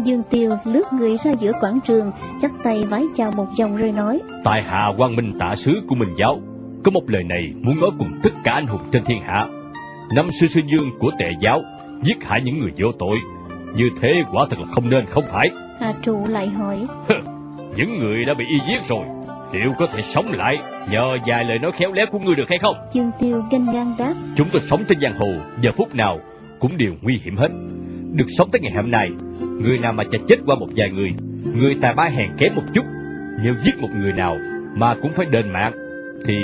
Dương Tiêu lướt người ra giữa quảng trường, chắp tay vái chào một vòng rồi nói: Tại hạ Quang Minh Tạ Sứ của Minh Giáo, có một lời này muốn nói cùng tất cả anh hùng trên thiên hạ. Năm xưa sư dương của Tề giáo giết hại những người vô tội, như thế quả thật là không nên, không phải? Hà Trụ lại hỏi: Những người đã bị y giết rồi, liệu có thể sống lại nhờ vài lời nói khéo léo của ngươi được hay không? Dương Tiêu ganh ngang đáp: Chúng tôi sống trên giang hồ, giờ phút nào cũng đều nguy hiểm hết. Được sống tới ngày hôm nay, người nào mà chả chết qua một vài người, người tài ba hèn kém một chút, nếu giết một người nào mà cũng phải đền mạng, thì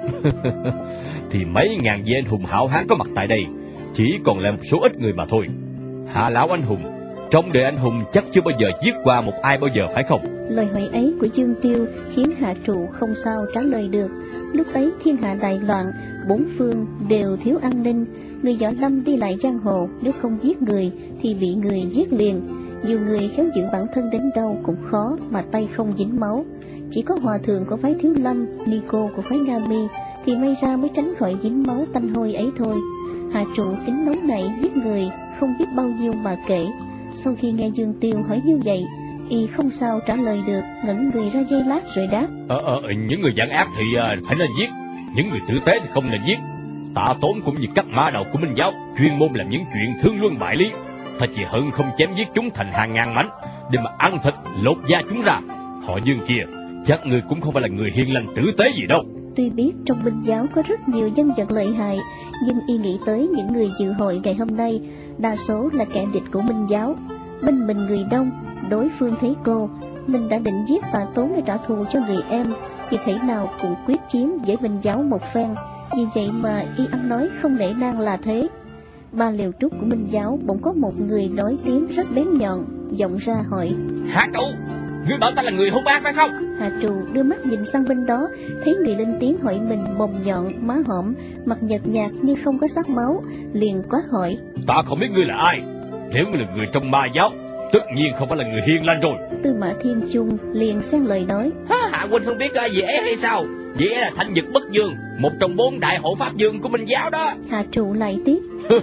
thì mấy ngàn vị anh hùng hảo hán có mặt tại đây chỉ còn lại một số ít người mà thôi. Hạ lão anh hùng, trong đời anh hùng chắc chưa bao giờ giết qua một ai bao giờ, phải không? Lời hỏi ấy của Dương Tiêu khiến Hạ Trụ không sao trả lời được. Lúc ấy thiên hạ đại loạn, bốn phương đều thiếu an ninh, người võ lâm đi lại giang hồ, nếu không giết người thì bị người giết liền. Nhiều người khéo giữ bản thân đến đâu cũng khó mà tay không dính máu. Chỉ có hòa thượng của phái Thiếu Lâm, ni cô của phái Nga Mi thì may ra mới tránh khỏi dính máu tanh hôi ấy thôi. Hạ Trụ tính nóng nảy giết người không biết bao nhiêu mà kể. Sau khi nghe Dương Tiêu hỏi như vậy, y không sao trả lời được, ngẩn người ra giây lát rồi đáp: Những người gian ác thì phải nên giết, những người tử tế thì không nên giết. Tạ Tốn cũng như các mã đầu của Minh Giáo chuyên môn làm những chuyện thương luân bại lý, thật chỉ hơn không chém giết chúng thành hàng ngàn mảnh để mà ăn thịt lột da chúng ra. Họ Dương kia, chắc người cũng không phải là người hiền lành tử tế gì đâu. Tuy biết trong Minh Giáo có rất nhiều nhân vật lợi hại, nhưng y nghĩ tới những người dự hội ngày hôm nay đa số là kẻ địch của Minh Giáo. Bên mình người đông, đối phương thấy cô, mình đã định giết Tạ Tốn để trả thù cho người em, thì thể nào cũng quyết chiến với Minh Giáo một phen. Vì vậy mà y ăn nói không nể nang là thế. Ba liều trúc của Minh Giáo bỗng có một người nói tiếng rất bén nhọn, vọng ra hỏi: Hạ Trụ, ngươi bảo ta là người hung ác phải không? Hạ Trụ đưa mắt nhìn sang bên đó, thấy người lên tiếng hỏi mình mồm nhọn, má hõm, mặt nhợt nhạt như không có sắc máu, liền quát hỏi: Ta không biết ngươi là ai. Nếu ngươi là người trong ma giáo, tất nhiên không phải là người hiền lành rồi. Tư Mã Thiên Chung liền xen lời nói: Hạ huynh không biết gì ấy hay sao? Vậy là Thanh Dực Bất Dương, một trong 4 đại hộ pháp dương của Minh Giáo đó. Hạ Trụ lại tiếp: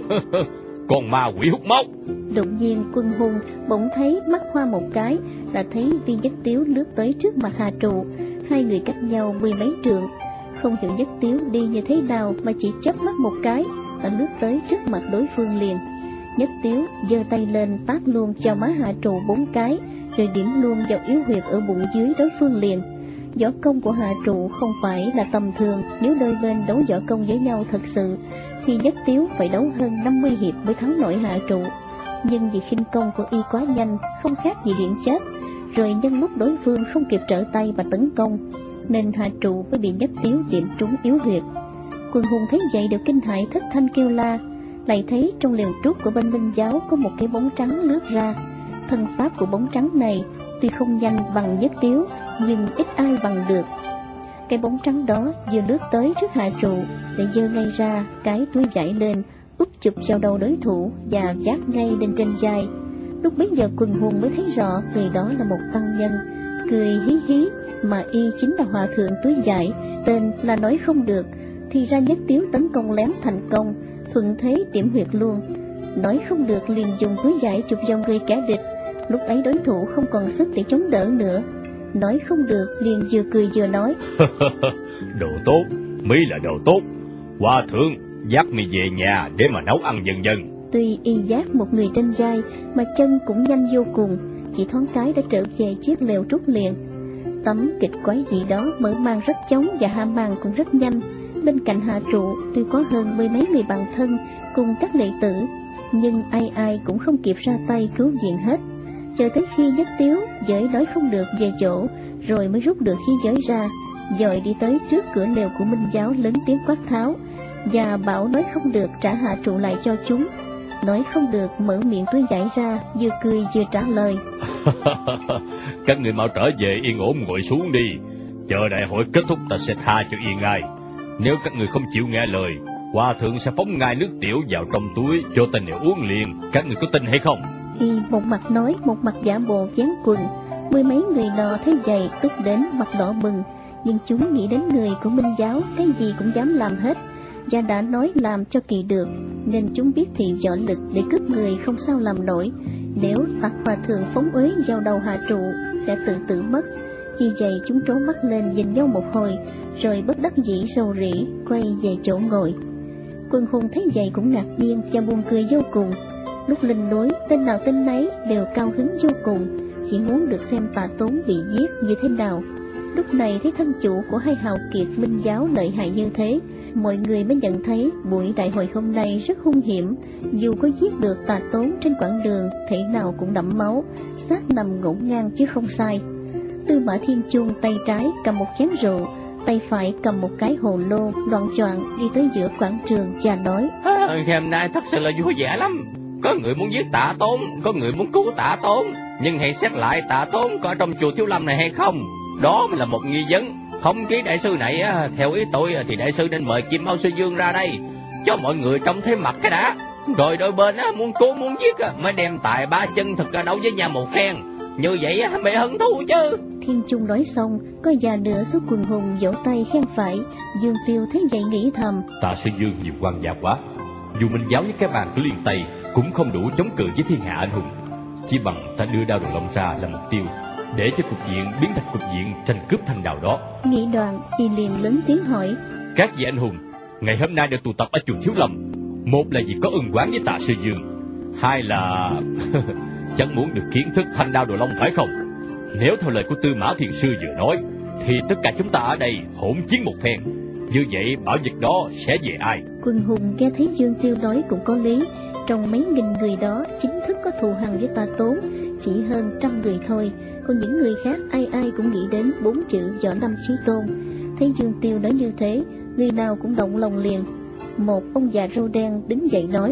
Con ma quỷ hút máu. Đột nhiên Quân Hùng bỗng thấy mắt hoa một cái, đã thấy Viên Nhất Tiếu lướt tới trước mặt Hạ Trụ. Hai người cách nhau 10 mấy trượng. Không hiểu Nhất Tiếu đi như thế nào mà chỉ chớp mắt một cái đã lướt tới trước mặt đối phương liền. Nhất Tiếu giơ tay lên tát luôn cho má Hạ Trụ 4 cái, rồi điểm luôn vào yếu huyệt ở bụng dưới đối phương liền. Võ công của Hạ Trụ không phải là tầm thường, nếu đôi bên đấu võ công với nhau thật sự thì Nhất Tiếu phải đấu hơn 50 hiệp mới thắng nổi Hạ Trụ. Nhưng vì khinh công của y quá nhanh, không khác gì điện chết, rồi nhân lúc đối phương không kịp trở tay và tấn công, nên Hạ Trụ mới bị Nhất Tiếu điểm trúng yếu huyệt. Quân hùng thấy vậy đều kinh hãi thất thanh kêu la. Lại thấy trong liều trúc của bên Minh Giáo có một cái bóng trắng lướt ra. Thân pháp của bóng trắng này tuy không nhanh bằng Nhất Tiếu, nhưng ít ai bằng được. Cái bóng trắng đó vừa lướt tới trước Hạ Trụ, để giơ ngay ra cái túi vải lên, úp chụp vào đầu đối thủ và vác ngay lên trên vai. Lúc bấy giờ Quần Hùng mới thấy rõ người đó là một tăng nhân, cười hí hí, mà y chính là hòa thượng túi vải, tên là nói không được. Thì ra Nhất Tiếu tấn công lén thành công, thuận thế điểm huyệt luôn. Nói không được liền dùng túi vải chụp vào người kẻ địch. Lúc ấy đối thủ không còn sức để chống đỡ nữa. Nói không được liền vừa cười vừa nói: Đồ tốt, Mỹ là đồ tốt. Hòa thượng dắt mi về nhà để mà nấu ăn dần dần. Tuy y dắt một người trên vai mà chân cũng nhanh vô cùng, chỉ thoáng cái đã trở về chiếc lều trúc liền. Tấm kịch quái gì đó mở màn rất chóng và hạ màn cũng rất nhanh. Bên cạnh Hạ Trụ tuy có hơn 10 mấy người bạn thân cùng các đệ tử, nhưng ai ai cũng không kịp ra tay cứu viện hết. Chờ tới khi Nhất Tiếu giới nói không được về chỗ, rồi mới rút được khí giới ra, dội đi tới trước cửa lều của Minh Giáo lớn tiếng quát tháo, và bảo nói không được trả Hạ Trụ lại cho chúng. Nói không được mở miệng túi giải ra, vừa cười vừa trả lời: Các người mau trở về yên ổn ngồi xuống đi, chờ đại hội kết thúc ta sẽ tha cho yên ngay. Nếu các người không chịu nghe lời, hòa thượng sẽ phóng ngay nước tiểu vào trong túi cho tên này uống liền. Các người có tin hay không? Y một mặt nói, một mặt giả bộ dán quần. 10 mấy người nọ thấy vậy tức đến mặt đỏ bừng, nhưng chúng nghĩ đến người của Minh Giáo, cái gì cũng dám làm hết, và đã nói làm cho kỳ được, nên chúng biết thị võ lực để cướp người không sao làm nổi. nếu Bạc Hòa Thượng phóng uế vào đầu Hạ Trụ sẽ tự tử mất. Vì vậy chúng trố mắt lên nhìn nhau một hồi, rồi bất đắc dĩ rầu rĩ quay về chỗ ngồi. Quân hùng thấy vậy cũng ngạc nhiên và buồn cười vô cùng. Lúc lên núi, tên nào tên nấy đều cao hứng vô cùng, chỉ muốn được xem Tạ Tốn bị giết như thế nào. Lúc này thấy thân chủ của hai hào kiệt minh giáo lợi hại như thế, mọi người mới nhận thấy buổi đại hội hôm nay rất hung hiểm. Dù có giết được Tạ Tốn trên quãng đường, thể nào cũng đẫm máu, xác nằm ngổn ngang chứ không sai. Tư Mã Thiên Chung tay trái cầm một chén rượu, tay phải cầm một cái hồ lô, loạng choạng đi tới giữa quảng trường và nói: Ngày hôm nay thật sự là vui vẻ lắm. Có người muốn giết Tạ Tốn, có người muốn cứu Tạ Tốn, nhưng hãy xét lại Tạ Tốn có ở trong chùa Thiếu Lâm này hay không, đó mới là một nghi vấn. Không chí đại sư này, theo ý tôi thì đại sư nên mời Kim Mao Sư Dương ra đây, cho mọi người trông thấy mặt cái đã. Rồi đôi bên muốn cứu muốn giết mới đem tài ba chân thực ra đấu với nhau một phen. Như vậy mới hứng thú chứ. Thiên Chung nói xong, có già nửa số quần hùng vỗ tay khen phải. Dương Tiêu thấy vậy nghĩ thầm: Tạ Sư Dương nhiều quan gia quá, dù Minh giáo với cái bàn của Liên Tây cũng không đủ chống cự với thiên hạ anh hùng. Chỉ bằng ta đưa Đao Đồ Long ra là mục tiêu, để cho cục diện biến thành cục diện tranh cướp thanh đào đó. Nghĩ đoạn, y liền lớn tiếng hỏi: Các vị anh hùng, ngày hôm nay được tụ tập ở chùa Thiếu Lâm, một là vì có ân oán với Tạ Sư Dương, hai là chẳng muốn được kiến thức thanh đao Đồ Long phải không? Nếu theo lời của Tư Mã Thiền Sư vừa nói, thì tất cả chúng ta ở đây hỗn chiến một phen. Như vậy bảo vật đó sẽ về ai? Quần hùng nghe thấy Dương Tiêu nói cũng có lý. Trong mấy nghìn người đó, chính thức có thù hằn với Tạ Tốn chỉ hơn 100 người thôi. Còn những người khác ai ai cũng nghĩ đến 4 chữ Võ Lâm Chí Tôn. Thấy Dương Tiêu nói như thế, người nào cũng động lòng liền. Một ông già râu đen đứng dậy nói: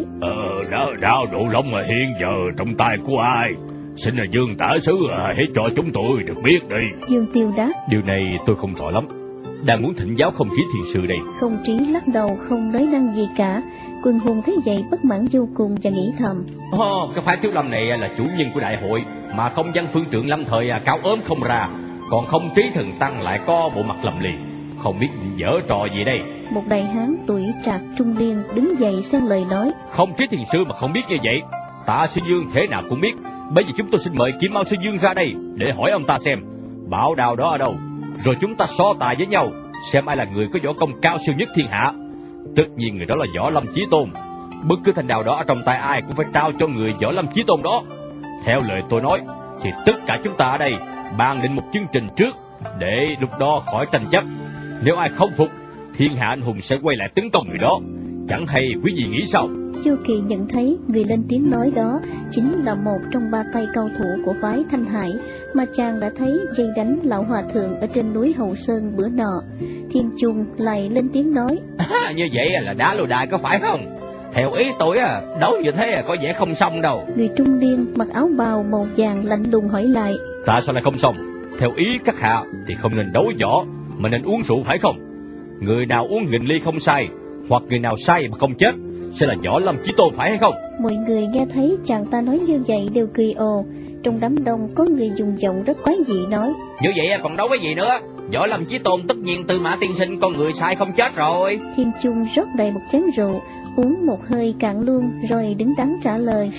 Đao Đồ Long mà hiện giờ trong tay của ai? Xin là Dương Tả Sứ hãy cho chúng tôi được biết đi. Dương Tiêu đáp: Điều này tôi không rõ lắm, đang muốn thỉnh giáo Không Chí Thiền Sư đây. Không Trí lắc đầu không nói năng gì cả. Quần hùng thấy vậy bất mãn vô cùng và nghĩ thầm: Cái phái Thiếu Lâm này là chủ nhân của đại hội, mà không văn phương trượng lâm thời cao ốm không ra, còn Không Trí Thần Tăng lại có bộ mặt lầm lì, không biết dở trò gì đây. Một đại hán tuổi trạc trung niên đứng dậy xen lời nói: Không Chí Thiền Sư mà không biết như vậy, Tạ Sư Dương thế nào cũng biết. Bây giờ chúng tôi xin mời Kim Mao Sư Dương ra đây để hỏi ông ta xem bảo đào đó ở đâu, rồi chúng ta so tài với nhau xem ai là người có võ công cao siêu nhất thiên hạ. Tất nhiên người đó là Võ Lâm Chí Tôn. Bất cứ thanh đào đó ở trong tay ai cũng phải trao cho người Võ Lâm Chí Tôn đó. Theo lời tôi nói thì tất cả chúng ta ở đây bàn định một chương trình trước, để lúc đó khỏi tranh chấp. Nếu ai không phục, thiên hạ anh hùng sẽ quay lại tấn công người đó. Chẳng hay quý vị nghĩ sao? Chu Kỳ nhận thấy người lên tiếng nói đó chính là một trong 3 tay cao thủ của phái Thanh Hải mà chàng đã thấy dây đánh lão hòa thượng ở trên núi Hậu Sơn bữa nọ. Thiên Chung lại lên tiếng nói: Như vậy là đá lô đài có phải không? Theo ý tôi đấu như thế có vẻ không xong đâu. Người trung niên mặc áo bào màu vàng lạnh lùng hỏi lại: Tại sao lại không xong? Theo ý các hạ thì không nên đấu võ mà nên uống rượu phải không? Người nào uống nghìn ly không sai, hoặc người nào sai mà không chết sẽ là Võ Lâm Chí Tôn phải hay không? Mọi người nghe thấy chàng ta nói như vậy đều cười ồ. Trong đám đông có người dùng giọng rất quái dị nói: Như vậy còn đấu cái gì nữa? Võ Lâm Chí Tôn tất nhiên Tư Mã tiên sinh con người sai không chết rồi. Thiên Chung rót đầy một chén rượu, uống một hơi cạn luôn rồi đứng đắn trả lời: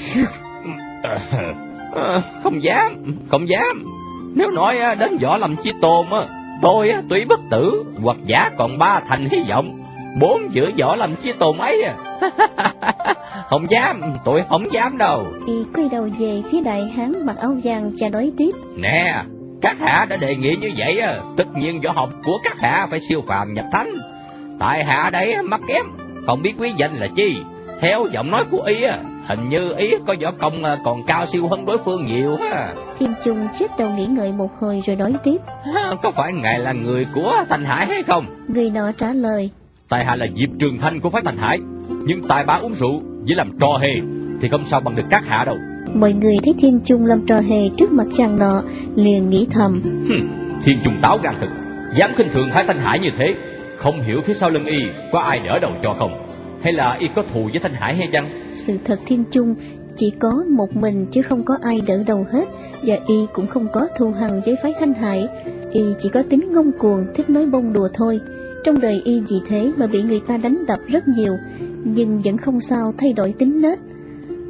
Không dám. Nếu nói đến Võ Lâm Chí Tôn tôi tuy bất tử hoặc giả còn 3 thành hy vọng, 4 chữ Võ Lâm Chí Tôn ấy không dám, tôi không dám đâu. Y quay đầu về phía đại hán mặc áo vàng và nói tiếp: Nè, các hạ đã đề nghị như vậy, tất nhiên võ học của các hạ phải siêu phàm nhập thánh. Tại hạ đấy mắc kém, không biết quý danh là chi. Theo giọng nói của y hình như ý có võ công còn cao siêu hơn đối phương nhiều ha. Thiên Chung chết đầu nghĩ ngợi một hồi rồi nói tiếp: Có phải ngài là người của Thanh Hải hay không? Người nọ trả lời: Tại hạ là Diệp Trường Thanh của phái Thanh Hải, nhưng tài ba uống rượu chỉ làm trò hề thì không sao bằng được các hạ đâu. Mọi người thấy Thiên Chung làm trò hề trước mặt chàng nọ liền nghĩ thầm: Thiên Chung táo gan thực, dám khinh thường phái Thanh Hải như thế. Không hiểu phía sau lưng y có ai đỡ đầu cho không, hay là y có thù với Thanh Hải hay chăng? Sự thật Thiên Chung chỉ có một mình chứ không có ai đỡ đầu hết, và y cũng không có thù hằn với phái Thanh Hải. Y chỉ có tính ngông cuồng, thích nói bông đùa thôi. Trong đời y vì thế mà bị người ta đánh đập rất nhiều, nhưng vẫn không sao thay đổi tính nết.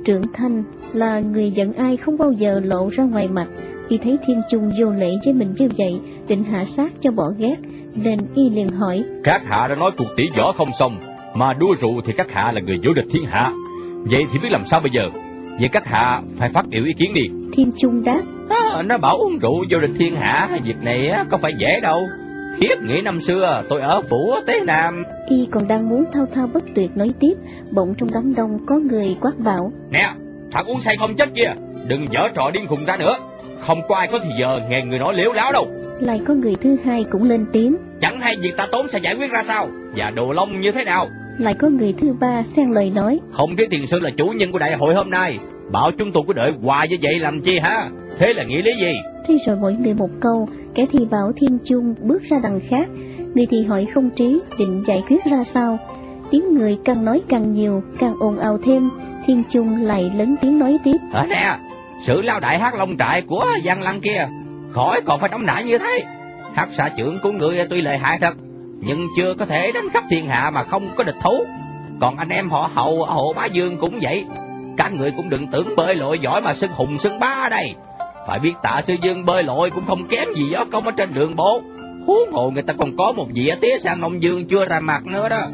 Trượng Thanh là người giận ai không bao giờ lộ ra ngoài mặt. Y thấy Thiên Chung vô lễ với mình như vậy, định hạ sát cho bỏ ghét, nên y liền hỏi: Các hạ đã nói cuộc tỷ võ không xong, mà đua rượu thì các hạ là người vô địch thiên hạ. Vậy thì biết làm sao bây giờ? Vậy các hạ phải phát biểu ý kiến đi. Thiên Chung đáp: Nó bảo uống rượu vô địch thiên hạ, việc này có phải dễ đâu. Khiếp nghĩ năm xưa tôi ở phủ Tế Nam. Y còn đang muốn thao thao bất tuyệt nói tiếp, bỗng trong đám đông có người quát bảo: Nè, thằng uống say không chết kia, đừng giở trò điên khùng ra nữa. Không có ai có thì giờ nghe người nói liếu láo đâu. Lại có người thứ hai cũng lên tiếng: Chẳng hay việc ta tốn sẽ giải quyết ra sao, và Đồ Long như thế nào. Lại có người thứ ba xen lời nói: Không biết tiền sư là chủ nhân của đại hội hôm nay, bảo chúng tôi cứ đợi hoài như vậy làm chi hả? Thế là nghĩa lý gì? Thế rồi mỗi người một câu, kẻ thì bảo Thiên Chung bước ra đằng khác, người thì hỏi Không Trí định giải quyết ra sao. Tiếng người càng nói càng nhiều, càng ồn ào thêm. Thiên Chung lại lớn tiếng nói tiếp: Nè, sự lao đại hát long trại của Giang Lăng kia, khỏi còn phải nóng nảy như thế. Hát xã trưởng của người tuy lợi hại thật, nhưng chưa có thể đánh khắp thiên hạ mà không có địch thủ. Còn anh em họ Hậu ở Hồ Bá Dương cũng vậy. Các người cũng đừng tưởng bơi lội giỏi mà xưng hùng xưng bá ở đây. Phải biết Tạ Sư Dương bơi lội cũng không kém gì võ công ở trên đường bộ. Huống hồ người ta còn có một vị tía sang Long Dương chưa ra mặt nữa đó.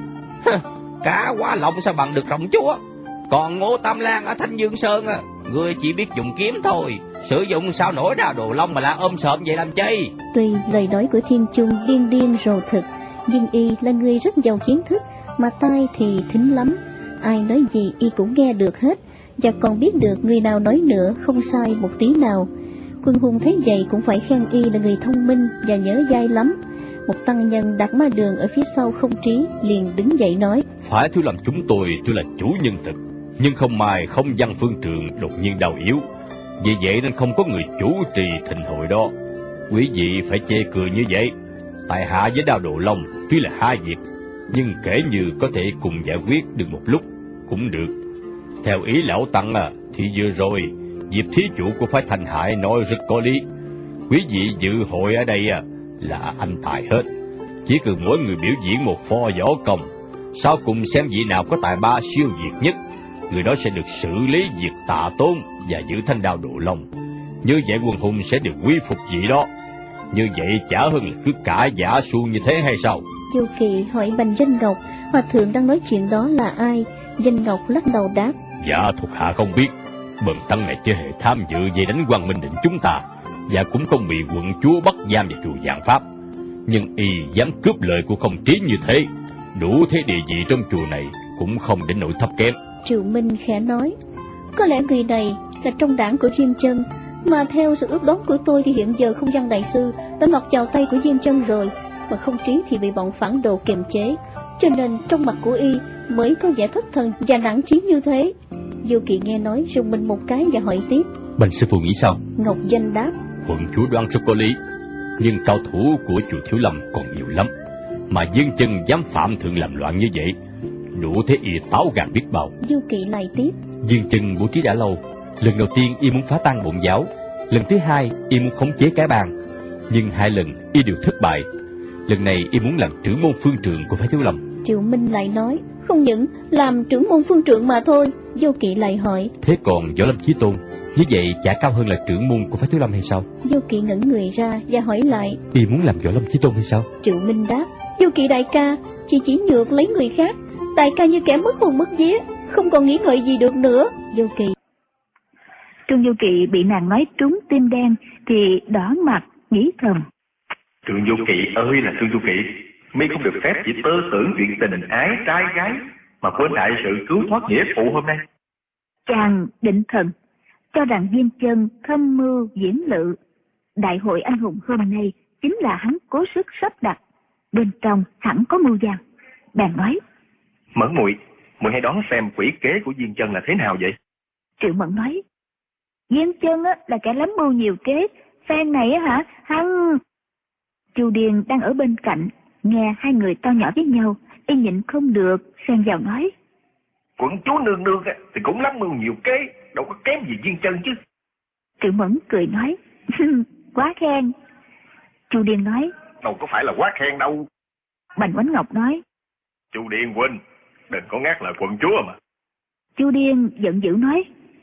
Cá quá lộng sao bằng được rồng chúa. Còn Ngô Tam Lan ở Thanh Dương Sơn người chỉ biết dùng kiếm thôi, sử dụng sao nổi ra Đồ Long mà là ôm sợm vậy làm chi. Tuy lời nói của Thiên Chung điên điên rồ thực, nhưng y là người rất giàu kiến thức, mà tai thì thính lắm. Ai nói gì y cũng nghe được hết, và còn biết được người nào nói nữa không sai một tí nào. Quân hùng thấy vậy cũng phải khen y là người thông minh và nhớ dai lắm. Một tăng nhân đặt ma đường ở phía sau Không Trí liền đứng dậy nói: Phải Thiếu Lâm chúng tôi tuy là chủ nhân thực, nhưng không may không văn phương trượng đột nhiên đau yếu, vì vậy nên không có người chủ trì thịnh hội đó. Quý vị phải chê cười như vậy. Tại hạ với Đao Đồ Long tuy là hai việc, nhưng kể như có thể cùng giải quyết được một lúc cũng được. Theo ý lão tăng thì vừa rồi Diệp thí chủ của phái Thành Hải nói rất có lý. Quý vị dự hội ở đây là anh tài hết, chỉ cần mỗi người biểu diễn một pho võ công, sau cùng xem vị nào có tài ba siêu việt nhất, người đó sẽ được xử lý việc Tạ Tôn và giữ thanh Đao Đồ Long. Như vậy quân hùng sẽ được quy phục vị đó. Như vậy chả hơn là cứ cả giả suông như thế hay sao? Chu Kỳ hỏi Bành Danh Ngọc hòa thượng đang nói chuyện đó là ai. Danh Ngọc lắc đầu đáp: Dạ thuộc hạ không biết. Bần tăng này chưa hề tham dự về đánh Quang Minh Định chúng ta, và cũng không bị quận chúa bắt giam vào chùa Vạn Pháp. Nhưng y dám cướp lời của Không Trí như thế, đủ thế địa vị trong chùa này cũng không đến nỗi thấp kém. Triệu Minh khẽ nói: Có lẽ người này là trong đảng của Diêm Chân, mà theo sự ước đoán của tôi thì hiện giờ Không Văn đại sư đã lọt vào tay của Diêm Chân rồi, mà Không Trí thì bị bọn phản đồ kiềm chế, cho nên trong mặt của y mới có vẻ thất thần và nản chí như thế. Vô Kỵ nghe nói rùng mình một cái và hỏi tiếp: Bành sư phụ nghĩ sao? Ngọc Danh đáp: Quận chúa đoán rất có lý, nhưng cao thủ của chùa Thiếu Lâm còn nhiều lắm, mà Dương Chân dám phạm thượng làm loạn như vậy, đủ thế y táo gan biết bao. Vô Kỵ lại tiếp: Dương Chân bố trí đã lâu. Lần đầu tiên y muốn phá tan bổn giáo, lần thứ hai y muốn khống chế cái bàn, nhưng hai lần y đều thất bại. Lần này y muốn làm trưởng môn phương trượng của phái Thiếu Lâm. Triệu Minh lại nói: Không những làm trưởng môn phương trượng mà thôi. Vô Kỵ lại hỏi: Thế còn Võ Lâm Chí Tôn, như vậy chả cao hơn là trưởng môn của phái Thiếu Lâm hay sao? Vô Kỵ ngẩn người ra và hỏi lại: Y muốn làm Võ Lâm Chí Tôn hay sao? Triệu Minh đáp: Vô Kỵ đại ca, chỉ nhược lấy người khác, đại ca như kẻ mất hồn mất vía, không còn nghĩ ngợi gì được nữa. Vô Kỵ. Trương Vô Kỵ bị nàng nói trúng tim đen thì đỏ mặt nghĩ thầm: Trương Vô Kỵ ơi là Trương Vô Kỵ, mi không được phép chỉ tơ tưởng chuyện tình ái trai gái mà quên đại sự cứu thoát nghĩa phụ hôm nay. Chàng định thần cho rằng Diêm Chân thâm mưu diễn lự, đại hội anh hùng hôm nay chính là hắn cố sức sắp đặt, bên trong hẳn có mưu gian. Bèn nói: Mẫn muội hãy đoán xem quỷ kế của Diêm Chân là thế nào vậy? Triệu Mẫn nói: Diêm Chân là kẻ lắm mưu nhiều kế, phen này hả, hắn... Chu Điền đang ở bên cạnh, nghe hai người to nhỏ với nhau, y nhịn không được, xen vào nói: Quận chúa nương nương thì cũng lắm mưu nhiều kế, đâu có kém gì Diêm Chân chứ. Triệu Mẫn cười nói: Quá khen. Chu Điền nói: Đâu có phải là quá khen đâu. Bành Oánh Ngọc nói: Chu Điền huynh, đừng có ngắt lời quận chúa mà. Chu Điền giận dữ nói: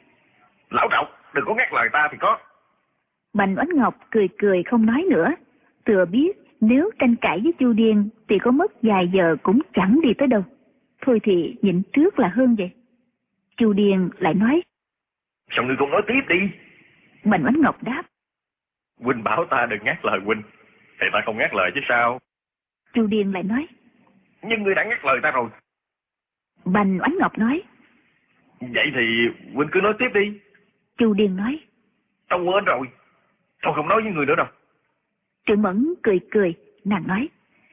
Lão Trọng, đừng có ngắt lời ta thì có. Bành Oánh Ngọc cười cười không nói nữa. Thừa biết nếu tranh cãi với Chu Điền thì có mất vài giờ cũng chẳng đi tới đâu. Thôi thì nhịn trước là hơn vậy. Chu Điền lại nói. Sao ngươi không nói tiếp đi? Bành Oánh Ngọc đáp. Huynh bảo ta đừng ngắt lời huynh, thì ta không ngắt lời chứ sao? Chu Điền lại nói. Nhưng ngươi đã ngắt lời ta rồi. Bành Oánh Ngọc nói. Vậy thì huynh cứ nói tiếp đi. Chu Điền nói. Tao quên rồi, tao không nói với người nữa đâu. Triệu Mẫn cười cười, nàng nói.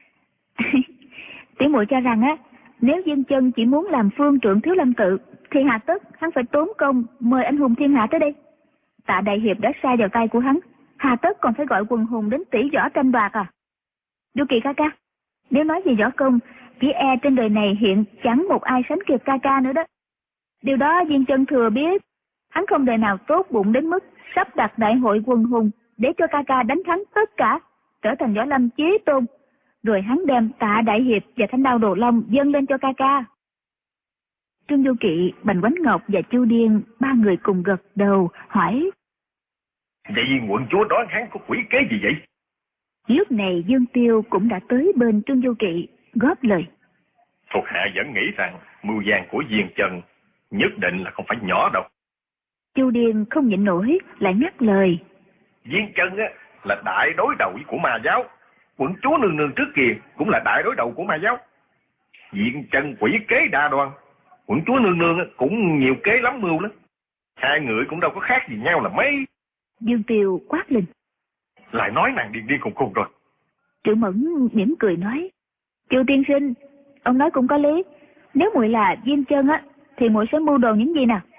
Tiểu muội cho rằng á, nếu Dương Chân chỉ muốn làm phương trượng Thiếu Lâm Tự thì hà tất hắn phải tốn công mời anh hùng thiên hạ tới đây. Tạ Đại Hiệp đã sa vào tay của hắn, hà tất còn phải gọi quần hùng đến tỷ võ tranh đoạt à? Du Kỳ ca ca, nếu nói về võ công, chỉ e trên đời này hiện chẳng một ai sánh kịp ca ca nữa đó. Điều đó Dương Chân thừa biết, hắn không đời nào tốt bụng đến mức sắp đặt đại hội quần hùng để cho ca ca đánh thắng tất cả, trở thành võ lâm chí tôn, rồi hắn đem Tạ Đại Hiệp và Thanh Đao Đồ Long dâng lên cho ca ca. Trương Du Kỵ, Bành Oánh Ngọc và Chu Điền ba người cùng gật đầu hỏi. Vậy quận chúa đoán hắn có quỷ kế gì vậy? Lúc này Dương Tiêu cũng đã tới bên Trương Du Kỵ góp lời. Thuộc hạ vẫn nghĩ rằng mưu vàng của Diên Chân nhất định là không phải nhỏ đâu. Chu Điền không nhịn nổi lại ngắt lời. Diên Chân á là đại đối đầu của ma giáo, quận chúa nương nương trước kia cũng là đại đối đầu của ma giáo. Diên Chân quỷ kế đa đoan, quận chúa nương nương cũng nhiều kế lắm mưu lắm. Hai người cũng đâu có khác gì nhau là mấy. Dương Tiêu quát lên. Lại nói nàng điên điên khùng khùng rồi. Triệu Mẫn mỉm cười nói. Chu tiên sinh, ông nói cũng có lý. Nếu muội là Diên Chân á, thì muội sẽ mưu đồ những gì nào?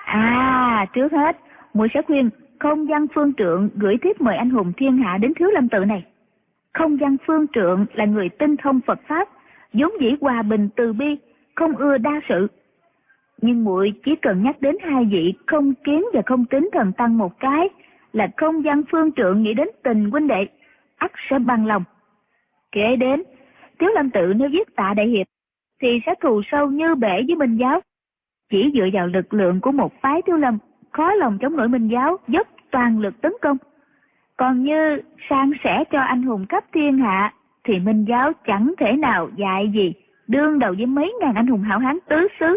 Trước hết, muội sẽ khuyên Không Văn Phương Trượng gửi thiếp mời anh hùng thiên hạ đến Thiếu Lâm Tự này. Không Văn Phương Trượng là người tinh thông Phật pháp, vốn dĩ hòa bình từ bi, không ưa đa sự. Nhưng muội chỉ cần nhắc đến hai vị Không Kiến và Không Tính thần tăng một cái là Không Văn Phương Trượng nghĩ đến tình huynh đệ, ắt sẽ bằng lòng. Kể đến, Thiếu Lâm Tự nếu giết Tạ Đại Hiệp thì sẽ thù sâu như bể với Minh giáo. Chỉ dựa vào lực lượng của một phái Thiếu Lâm, khó lòng chống nổi Minh giáo dốc toàn lực tấn công. Còn như san sẻ cho anh hùng khắp thiên hạ thì Minh giáo chẳng thể nào dạy gì đương đầu với mấy ngàn anh hùng hảo hán tứ xứ.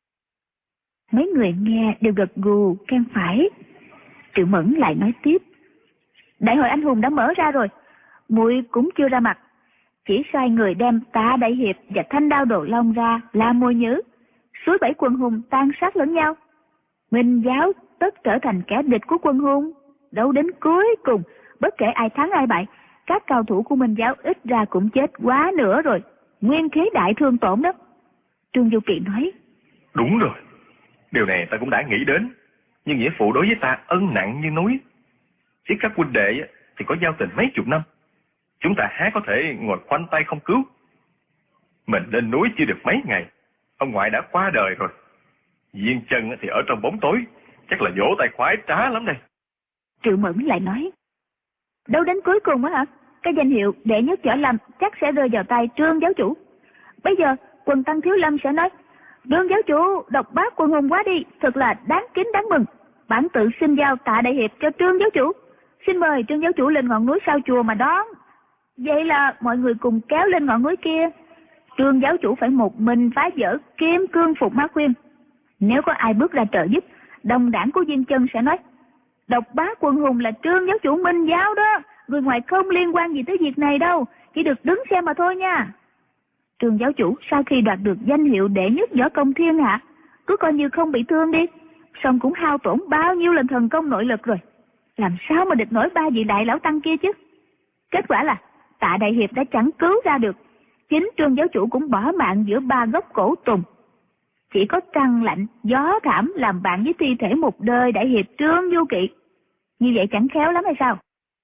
Mấy người nghe đều gật gù khen phải. Triệu Mẫn lại nói tiếp. Đại hội anh hùng đã mở ra rồi, muội cũng chưa ra mặt, chỉ sai người đem Tạ Đại Hiệp và Thanh Đao Đồ Long ra làm mồi nhử, suối bảy quần hùng tan sát lẫn nhau. Minh giáo tất trở thành kẻ địch của quân hùng. Đấu đến cuối cùng, bất kể ai thắng ai bại, các cao thủ của Minh giáo ít ra cũng chết quá nữa rồi, nguyên khí đại thương tổn đó. Trương Du Kỵ nói. Đúng rồi, điều này ta cũng đã nghĩ đến, nhưng nghĩa phụ đối với ta ân nặng như núi. Chứ các huynh đệ thì có giao tình mấy chục năm, chúng ta há có thể ngồi khoanh tay không cứu. Mình lên núi chưa được mấy ngày, ông ngoại đã qua đời rồi. Diên Chân thì ở trong bóng tối, chắc là vỗ tay khoái trá lắm đây. Triệu Mẫn lại nói. Đâu đến cuối cùng á hả? Cái danh hiệu đệ nhất võ lâm chắc sẽ rơi vào tay Trương giáo chủ. Bây giờ quần tăng Thiếu Lâm sẽ nói, Trương giáo chủ độc bác quân hùng quá đi, thật là đáng kính đáng mừng. Bản tự xin giao Tạ Đại Hiệp cho Trương giáo chủ. Xin mời Trương giáo chủ lên ngọn núi sau chùa mà đón. Vậy là mọi người cùng kéo lên ngọn núi kia. Trương giáo chủ phải một mình phá vỡ Kim Cương Phục Ma Khuyên. Nếu có ai bước ra trợ giúp, đồng đảng của Diên Chân sẽ nói, độc bá quân hùng là Trương giáo chủ Minh giáo đó, người ngoài không liên quan gì tới việc này đâu, chỉ được đứng xem mà thôi nha. Trương giáo chủ sau khi đoạt được danh hiệu đệ nhất võ công thiên hạ, cứ coi như không bị thương đi, song cũng hao tổn bao nhiêu lần thần công nội lực rồi, làm sao mà địch nổi ba vị đại lão tăng kia chứ. Kết quả là Tạ Đại Hiệp đã chẳng cứu ra được, chính Trương giáo chủ cũng bỏ mạng giữa ba gốc cổ tùng. Chỉ có trăng lạnh, gió thảm làm bạn với thi thể một đời Đại Hiệp Trương Du Kỵ. Như vậy chẳng khéo lắm hay sao?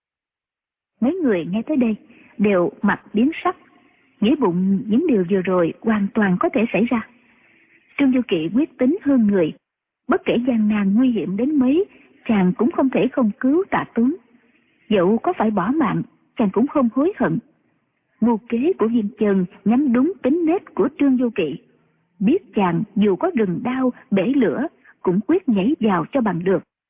Mấy người nghe tới đây đều mặt biến sắc, nghĩ bụng những điều vừa rồi hoàn toàn có thể xảy ra. Trương Du Kỵ quyết tính hơn người, bất kể gian nan nguy hiểm đến mấy, chàng cũng không thể không cứu Tạ Tuấn. Dẫu có phải bỏ mạng, chàng cũng không hối hận. Mưu kế của Diên Chân nhắm đúng tính nết của Trương Du Kỵ. Biết chàng dù có rừng đao, bể lửa, cũng quyết nhảy vào cho bằng được.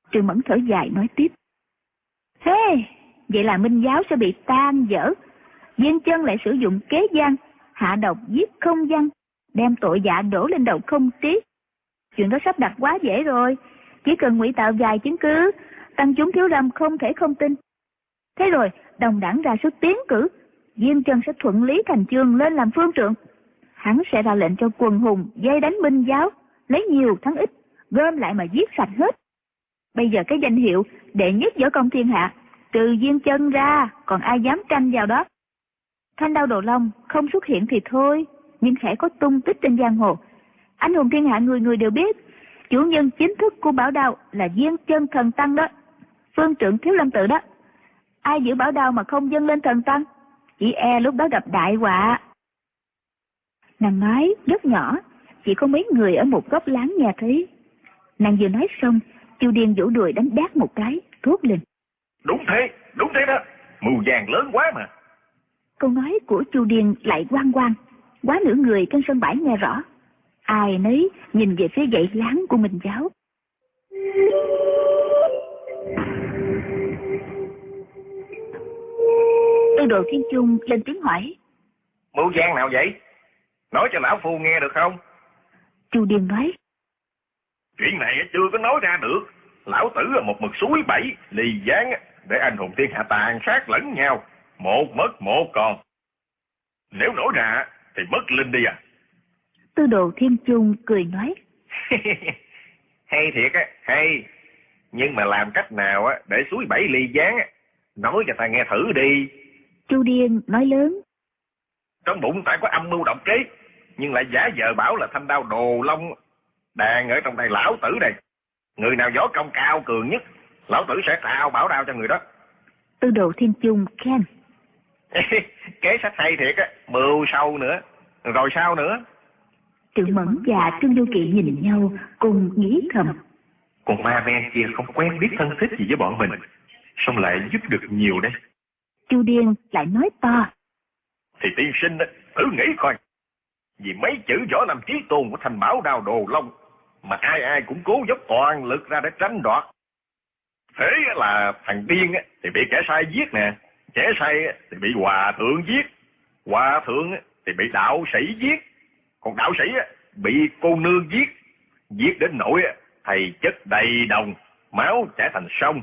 Trương Mẫn thở dài nói tiếp. Thế, vậy là Minh giáo sẽ bị tan vỡ. Viên Chân lại sử dụng kế gian, hạ độc giết không văn, đem tội dạ đổ lên đầu Không Trí. Chuyện đó sắp đặt quá dễ rồi, chỉ cần ngụy tạo vài chứng cứ, tăng chúng Thiếu Lâm không thể không tin. Thế rồi, đồng đảng ra sức tiến cử, Viên Chân sẽ thuận lý thành chương lên làm phương trượng. Hắn sẽ ra lệnh cho quần hùng dây đánh Minh giáo, lấy nhiều thắng ít, gom lại mà giết sạch hết. Bây giờ cái danh hiệu đệ nhất võ công thiên hạ, trừ Viên Chân ra, còn ai dám tranh vào đó. Thanh đao Đồ Long không xuất hiện thì thôi, nhưng khẽ có tung tích trên giang hồ. Anh hùng thiên hạ người người đều biết, chủ nhân chính thức của bảo đao là Viên Chân thần tăng đó, phương trượng Thiếu Lâm tự đó. Ai giữ bảo đao mà không dâng lên thần tăng, chỉ e lúc đó gặp đại họa. Nàng nói rất nhỏ, chỉ có mấy người ở một góc láng nghe thấy. Nàng vừa nói xong, Chu Điền vỗ đùi đánh đát một cái, thốt lên. Đúng thế đó, mưu vàng lớn quá mà. Câu nói của Chu Điền lại oang oang, quá nửa người trên sân bãi nghe rõ. Ai nấy nhìn về phía dãy láng của Minh giáo. Tư Đồ Thiên Chung lên tiếng hỏi. Mưu vàng nào vậy? Nói cho lão phu nghe được không? Chu Điền nói. Chuyện này chưa có nói ra được. Lão tử là một mực suối bẫy, lì gián để anh hùng thiên hạ tàn sát lẫn nhau, một mất một còn. Nếu nói ra thì mất linh đi à? Tư Đồ Thiên Chung cười nói. Hay thiệt á, hay. Nhưng mà làm cách nào á để suối bẫy ly gián á, nói cho ta nghe thử đi. Chu Điền nói lớn. Trong bụng ta có âm mưu độc kế, nhưng lại giả vờ bảo là thanh đao Đồ Long đang ở trong tay lão tử đây. Người nào võ công cao cường nhất, lão tử sẽ trao bảo đao cho người đó. Tư Đồ Thiên Chung khen. Kế sách hay thiệt á, mưu sâu nữa. Rồi sao nữa? Trương Mẫn và Trương Vô Kỵ nhìn nhau cùng nghĩ thầm. Còn ma men kia không quen biết thân thích gì với bọn mình, xong lại giúp được nhiều đây. Chu Điền lại nói to. Thì tiên sinh thử nghĩ coi, vì mấy chữ võ lâm chí tôn của thanh bảo đao Đồ Long mà ai ai cũng cố dốc toàn lực ra để tranh đoạt. Thế là thằng điên thì bị kẻ sai giết nè, kẻ sai thì bị hòa thượng giết, hòa thượng thì bị đạo sĩ giết, còn đạo sĩ bị cô nương giết, giết đến nỗi thầy chất đầy đồng, máu chảy thành sông.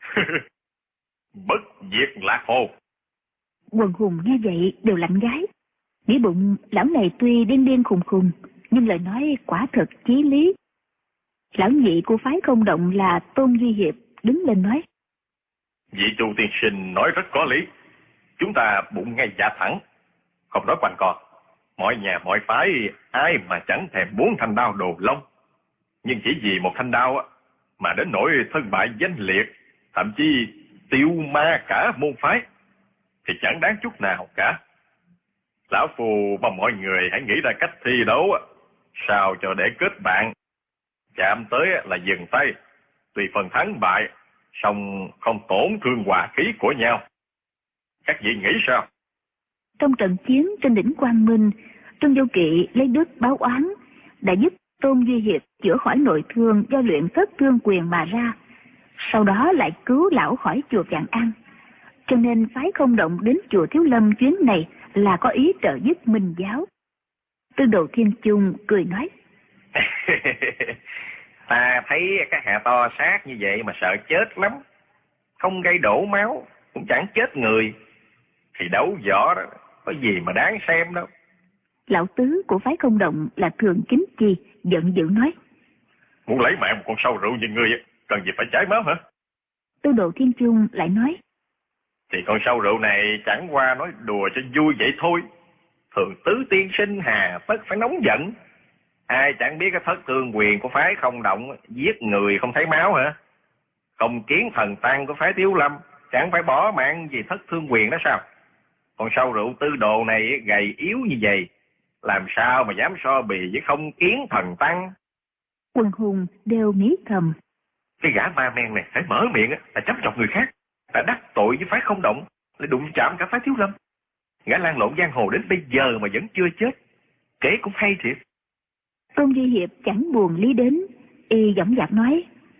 Bất diệt lạc hồ. Quần hùng nghe vậy đều lạnh gáy, nghĩ bụng lão này tuy điên điên khùng khùng, nhưng lời nói quả thật chí lý. Lão nhị của phái Không Động là Tôn Duy Hiệp đứng lên nói. Vị Chu tiên sinh nói rất có lý. Chúng ta bụng ngay dạ thẳng, không nói quanh co. Mọi nhà mọi phái ai mà chẳng thèm muốn thanh đao Đồ Long. Nhưng chỉ vì một thanh đao mà đến nỗi thân bại danh liệt, thậm chí tiêu ma cả môn phái, thì chẳng đáng chút nào cả. Lão phù mong mọi người hãy nghĩ ra cách thi đấu sao cho để kết bạn, chạm tới là dừng tay, tùy phần thắng bại, song không tổn thương hòa khí của nhau. Các vị nghĩ sao? Trong trận chiến trên đỉnh Quang Minh, Trương Vô Kỵ lấy đức báo oán, đã giúp Tôn Duy Hiệp chữa khỏi nội thương do luyện thất thương quyền mà ra, sau đó lại cứu lão khỏi chùa Vạn An. Cho nên phái Không Động đến chùa Thiếu Lâm chuyến này là có ý trợ giúp Minh giáo. Tư Đồ Thiên Chung cười nói. Ta thấy các hạ to xác như vậy mà sợ chết lắm. Không gây đổ máu, cũng chẳng chết người. Thì đấu võ đó, có gì mà đáng xem đâu. Lão tứ của phái Không Động là Thường Kính Chi, giận dữ nói. Muốn lấy mạng một con sâu rượu như ngươi, cần gì phải cháy máu hả? Tư Đồ Thiên Chung lại nói. Thì con sâu rượu này chẳng qua nói đùa cho vui vậy thôi. Thường tứ tiên sinh hà tất phải nóng giận. Ai chẳng biết cái thất thương quyền của phái Không Động giết người không thấy máu hả? Không kiến thần tăng của phái Thiếu Lâm chẳng phải bỏ mạng vì thất thương quyền đó sao? Con sâu rượu Tư Đồ này gầy yếu như vậy, làm sao mà dám so bì với không kiến thần tăng? Quần hùng đều nghĩ thầm. Cái gã ma men này phải mở miệng là chấm chọc người khác, đã đắc tội với phái Không Động, lại đụng chạm cả phái Thiếu Lâm. Gã lan lộn giang hồ đến bây giờ mà vẫn chưa chết, kể cũng hay thiệt. Tôn Duy Hiệp chẳng buồn lý đến, y dõng dạc nói.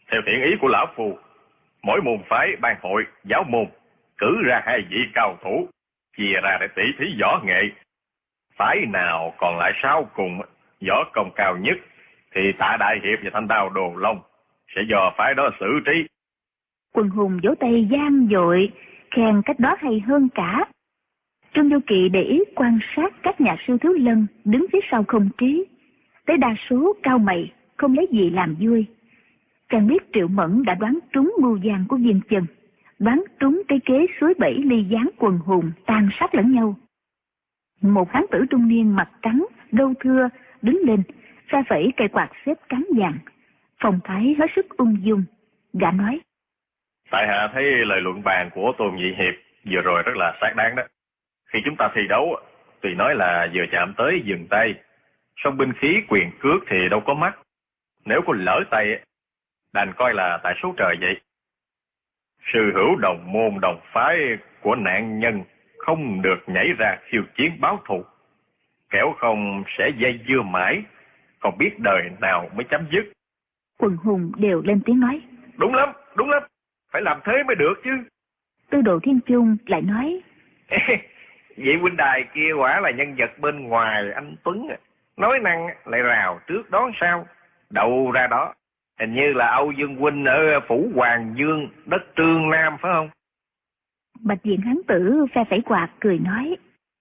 Theo thiện ý của lão phù, mỗi môn phái, ban hội, giáo môn cử ra 2 vị cao thủ, chia ra để tỉ thí võ nghệ. Phái nào còn lại sau cùng võ công cao nhất thì Tạ Đại Hiệp và Thanh Đao Đồ Long sẽ do phái đó xử trí. Quần hùng vỗ tay vang dội, khen cách đó hay hơn cả. Trương Du Kỳ để ý quan sát các nhà sư Thiếu Lâm đứng phía sau không trí, tới đa số cao mày, không lấy gì làm vui. Chàng biết Triệu Mẫn đã đoán trúng mưu gian của Viên Chân, đoán trúng cái kế suối bẫy ly gián quần hùng tàn sát lẫn nhau. Một hán tử trung niên mặt trắng, râu thưa đứng lên, phe phẩy cây quạt xếp cán vàng, phong thái hết sức ung dung. Gã nói: Tại hạ thấy lời luận bàn của Tôn Nhị Hiệp vừa rồi rất là xác đáng đó. Khi chúng ta thi đấu, tuy nói là vừa chạm tới dừng tay, song binh khí quyền cước thì đâu có mắt. Nếu có lỡ tay, đành coi là tại số trời vậy. Sư hữu đồng môn đồng phái của nạn nhân không được nhảy ra khiêu chiến báo thù, kẻo không sẽ dây dưa mãi, không biết đời nào mới chấm dứt. Quần hùng đều lên tiếng nói: Đúng lắm, phải làm thế mới được chứ. Tư Đồ Thiên Chung lại nói: Vị huynh đài kia quả là nhân vật bên ngoài anh Tuấn, nói năng lại rào trước đón sau, đầu ra đó. Hình như là Âu Dương huynh ở phủ Hoàng Dương, đất Trương Nam phải không? Bạch diện hán tử phe phẩy quạt cười nói: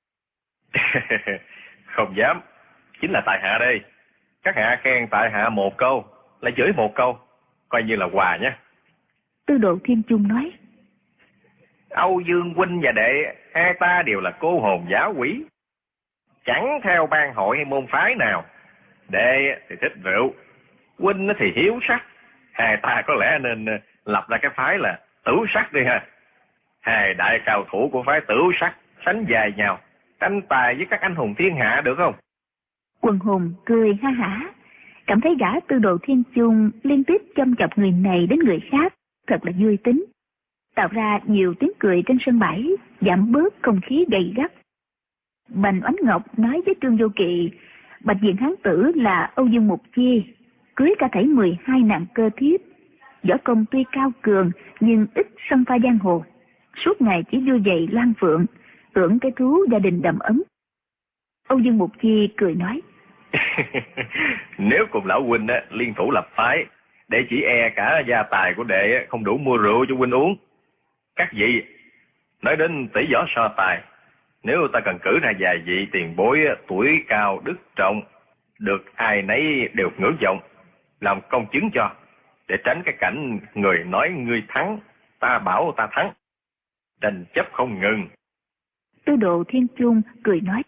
Không dám, chính là tại hạ đây. Các hạ khen tại hạ một câu, lại chửi một câu, coi như là quà nhé. Tư Đồ Thiên Chung nói: Âu Dương huynh và đệ, hai ta đều là cô hồn giả quỷ, chẳng theo ban hội hay môn phái nào. Đệ thì thích rượu, huynh thì hiếu sắc. Hai ta có lẽ nên lập ra cái phái là Tửu Sắc đi ha. Hai đại cao thủ của phái Tửu Sắc sánh dài nhau, tranh tài với các anh hùng thiên hạ được không? Quần hùng cười ha hả, cảm thấy gã Tư Đồ Thiên Chung liên tiếp châm chọc người này đến người khác, thật là vui tính, tạo ra nhiều tiếng cười trên sân bãi, giảm bớt không khí gay gắt. Bành Oánh Ngọc nói với Trương Vô Kỵ, bạch diện hán tử là Âu Dương Mục Chi, cưới cả thảy 12 nàng cơ thiếp, võ công tuy cao cường nhưng ít xông pha giang hồ, suốt ngày chỉ vui vầy loan phượng, tưởng cái thú gia đình đầm ấm. Âu Dương Mục Chi cười nói: Nếu cùng lão huynh liên thủ lập phái, đệ chỉ e cả gia tài của đệ không đủ mua rượu cho huynh uống. Các vị nói đến tỷ võ so tài, nếu ta cần cử ra vài vị tiền bối tuổi cao đức trọng, được ai nấy đều ngưỡng vọng, làm công chứng cho, để tránh cái cảnh người nói ngươi thắng, ta bảo ta thắng, tranh chấp không ngừng. Tư Đồ Thiên Chung cười nói: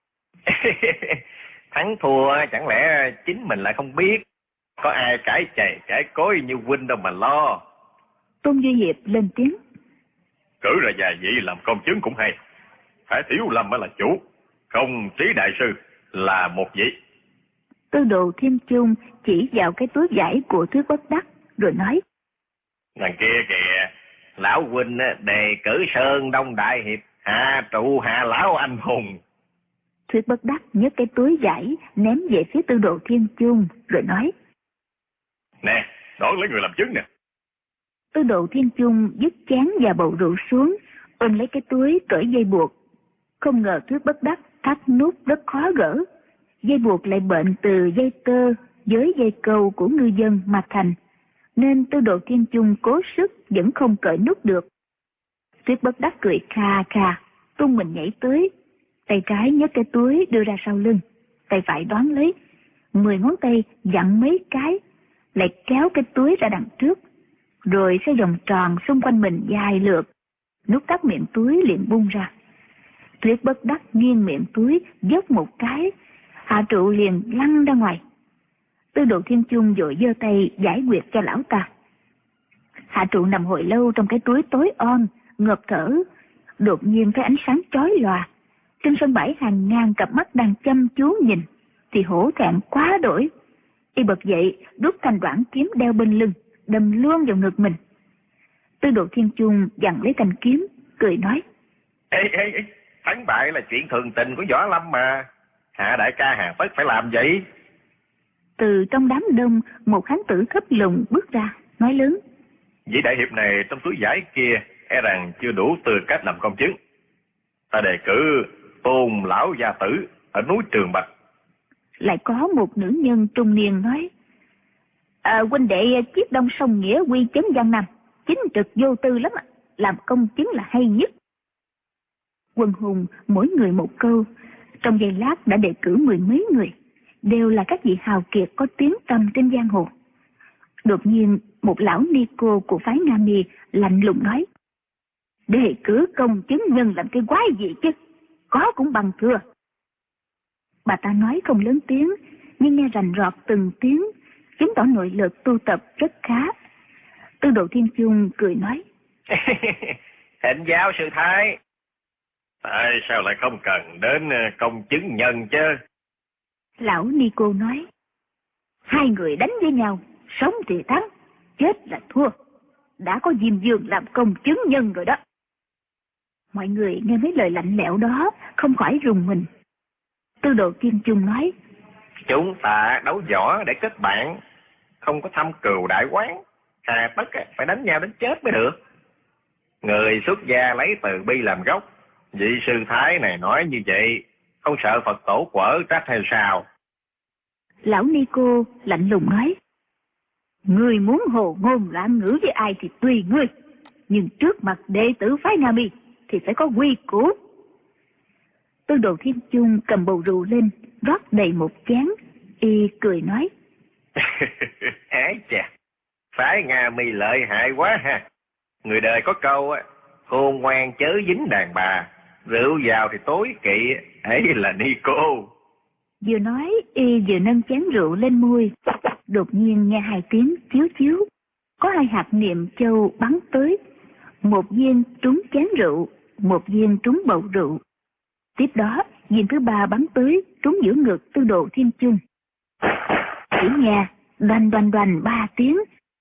Thắng thua chẳng lẽ chính mình lại không biết, có ai cãi chày cãi cối như huynh đâu mà lo. Tôn Duy Hiệp lên tiếng: Cử ra vài vị làm công chứng cũng hay. Phải Thiếu Lâm mới là chủ, không Trí đại sư là một vị. Tư Đồ Thiên Chung chỉ vào cái túi vải của Thuyết Bất Đắc rồi nói: Đằng kia kìa, lão huynh đề cử Sơn Đông Đại Hiệp hạ trụ hạ lão anh hùng. Thuyết Bất Đắc nhấc cái túi vải ném về phía Tư Đồ Thiên Chung rồi nói: Nè, đón lấy người làm chứng nè. Tư Đồ Thiên Chung dứt chén và bầu rượu xuống, ôm lấy cái túi cởi dây buộc. Không ngờ Thuyết Bất Đắc thắt nút rất khó gỡ, dây buộc lại bệnh từ dây tơ với dây câu của ngư dân mà thành, nên Tư Đồ Thiên Chung cố sức vẫn không cởi nút được. Thuyết Bất Đắc cười kha kha, tung mình nhảy tới, tay trái nhấc cái túi đưa ra sau lưng, tay phải đón lấy, 10 ngón tay vặn mấy cái, lại kéo cái túi ra đằng trước, rồi xoay vòng tròn xung quanh mình vài lượt, nút thắt miệng túi liền bung ra. Thuyết Bất Đắc nghiêng miệng túi dốc một cái, hạ trụ liền lăn ra ngoài. Tư Đồ Thiên Chung vội giơ tay giải quyết cho lão ta. Hạ trụ nằm hồi lâu trong cái túi tối om, ngợp thở, đột nhiên thấy ánh sáng chói lòa. Trên sân bãi hàng ngàn cặp mắt đang chăm chú nhìn, thì hổ thẹn quá đổi. Y bật dậy, rút thanh đoạn kiếm đeo bên lưng, đâm luôn vào ngực mình. Tư Đồ Thiên Chung giằng lấy thanh kiếm, cười nói: Ê, thắng bại là chuyện thường tình của võ lâm mà, hạ đại ca hà tất phải làm vậy? Từ trong đám đông, một hán tử thấp lùng bước ra, nói lớn: Vị đại hiệp này trong túi vải kia e rằng chưa đủ tư cách làm công chứng. Ta đề cử Tôn lão gia tử ở núi Trường Bạch. Lại có một nữ nhân trung niên nói: huynh đệ chiết đông sông Nghĩa quy chấn Giang Nam, chính trực vô tư lắm, làm công chứng là hay nhất. Quần hùng mỗi người một câu, trong giây lát đã đề cử 10 mấy người, đều là các vị hào kiệt có tiếng tăm trên giang hồ. Đột nhiên một lão ni cô của phái Nga Mi lạnh lùng nói: đề cử công chứng nhân làm cái quái gì chứ, có cũng bằng thừa. Bà ta nói không lớn tiếng, nhưng nghe rành rọt từng tiếng, chứng tỏ nội lực tu tập rất khá. Tư Đồ Thiên Chung cười nói: Thịnh giáo sư thái, tại sao lại không cần đến công chứng nhân chứ? Lão ni cô nói: hai người đánh với nhau, sống thì thắng, chết là thua. Đã có Diêm Dương làm công chứng nhân rồi đó. Mọi người nghe mấy lời lạnh lẽo đó không khỏi rùng mình. Tư Đồ Thiên Chung nói: Chúng ta đấu võ để kết bạn, không có thăm cừu đại quán, hà tất phải đánh nhau đến chết mới được. Người xuất gia lấy từ bi làm gốc, vị sư thái này nói như vậy, không sợ Phật tổ quở trách hay sao? Lão ni cô lạnh lùng nói: ngươi muốn hồ ngôn loạn ngữ với ai thì tùy ngươi, nhưng trước mặt đệ tử phái Nga Mi thì phải có quy củ. Tư Đồ Thiên Chung cầm bầu rượu lên, rót đầy một chén, y cười nói: Ái chà, phái Nga Mi lợi hại quá ha. Người đời có câu khôn ngoan chớ dính đàn bà, rượu vào thì tối kỵ, ấy là ni cô. Vừa nói y vừa nâng chén rượu lên môi. Đột nhiên nghe hai tiếng chiếu chiếu, có hai hạt niệm châu bắn tới, một viên trúng chén rượu, một viên trúng bầu rượu. Tiếp đó viên thứ ba bắn tới, trúng giữa ngực Tư Đồ Thiên Chung. Chỉ nghe đoành đoành đoành 3 tiếng,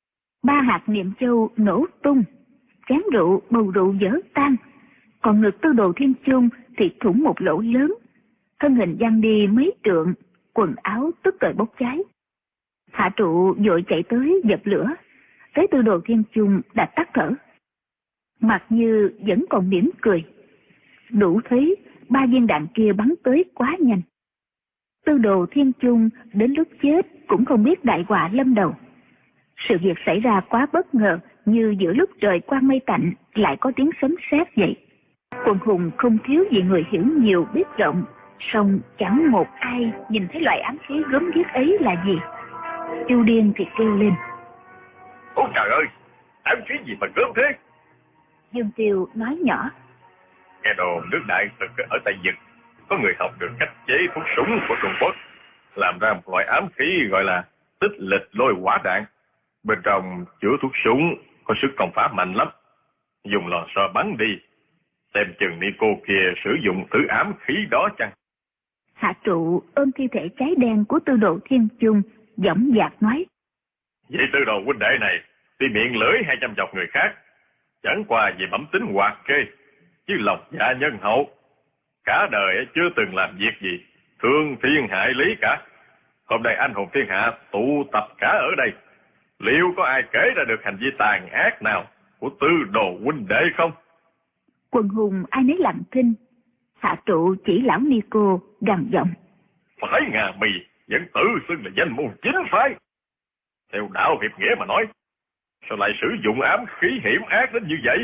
3 hạt niệm châu nổ tung, chén rượu bầu rượu vỡ tan, còn ngực Tư Đồ Thiên Chung thì thủng một lỗ lớn, thân hình văng đi mấy trượng, quần áo tức thời bốc cháy. Hạ trụ vội chạy tới dập lửa, thấy Tư Đồ Thiên Chung đã tắt thở, mặt như vẫn còn mỉm cười. Đủ thấy 3 viên đạn kia bắn tới quá nhanh. Tư Đồ Thiên Chung đến lúc chết cũng không biết đại họa lâm đầu. Sự việc xảy ra quá bất ngờ, như giữa lúc trời quang mây tạnh lại có tiếng sấm sét vậy. Quần hùng không thiếu gì người hiểu nhiều biết rộng, song chẳng một ai nhìn thấy loại ám khí gớm ghiếc ấy là gì. Chu Điên thì kêu lên: Ôi trời ơi, ám khí gì mà gớm thế? Dương Tiêu nói nhỏ: Nghe đồn nước Đại Thực ở Tây Vực có người học được cách chế thuốc súng của Trung Quốc, làm ra một loại ám khí gọi là tích lịch lôi hỏa đạn. Bên trong chứa thuốc súng có sức công phá mạnh lắm, dùng lò xo bắn đi. Xem chừng ni cô kia sử dụng thứ ám khí đó chăng? Hạ trụ ôm thi thể cháy đen của Tư Đồ Thiên Chung, dõng dạc nói: Vậy Tư Đồ huynh đệ này tuy miệng lưỡi hay chăm chọc người khác, chẳng qua vì bẩm tính hoạt kê, chứ lòng dạ nhân hậu. Cả đời chưa từng làm việc gì thương thiên hại lý cả. Hôm nay anh hùng thiên hạ tụ tập cả ở đây, liệu có ai kể ra được hành vi tàn ác nào của Tư Đồ huynh đệ không? Quần hùng ai nấy lặng thinh. Hạ trụ chỉ lão ni cô gằn giọng: Phái Nga Mi vẫn tự xưng là danh môn chính phái. Theo đạo hiệp nghĩa mà nói, sao lại sử dụng ám khí hiểm ác đến như vậy?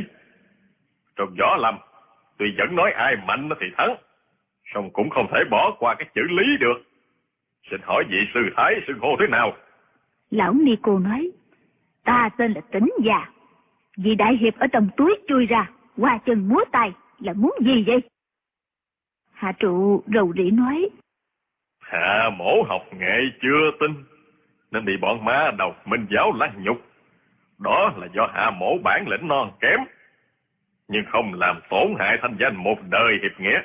Trong võ lâm, tuy vẫn nói ai mạnh thì thắng, song cũng không thể bỏ qua cái chữ lý được. Xin hỏi vị sư thái xưng hô thế nào? Lão ni cô nói: ta tên là Tĩnh Già. Vị đại hiệp ở trong túi chui ra, qua chân múa tay là muốn gì vậy? Hạ trụ rầu rĩ nói: Hạ mổ học nghệ chưa tin, nên bị bọn ma đầu Minh giáo lăng nhục. Đó là do hạ mổ bản lĩnh non kém, nhưng không làm tổn hại thanh danh một đời hiệp nghĩa.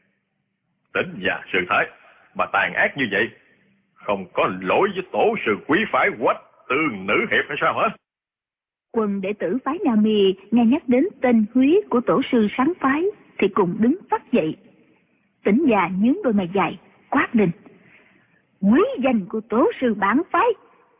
Tĩnh Già sư thái, bà tàn ác như vậy, không có lỗi với tổ sư quý phái Quách Tương nữ hiệp hay sao hả? Quần đệ tử phái Nga Mi nghe nhắc đến tên húy của tổ sư sáng phái thì cùng đứng phát dậy. Tĩnh Già nhướng đôi mày dài quát lên: quý danh của tổ sư bản phái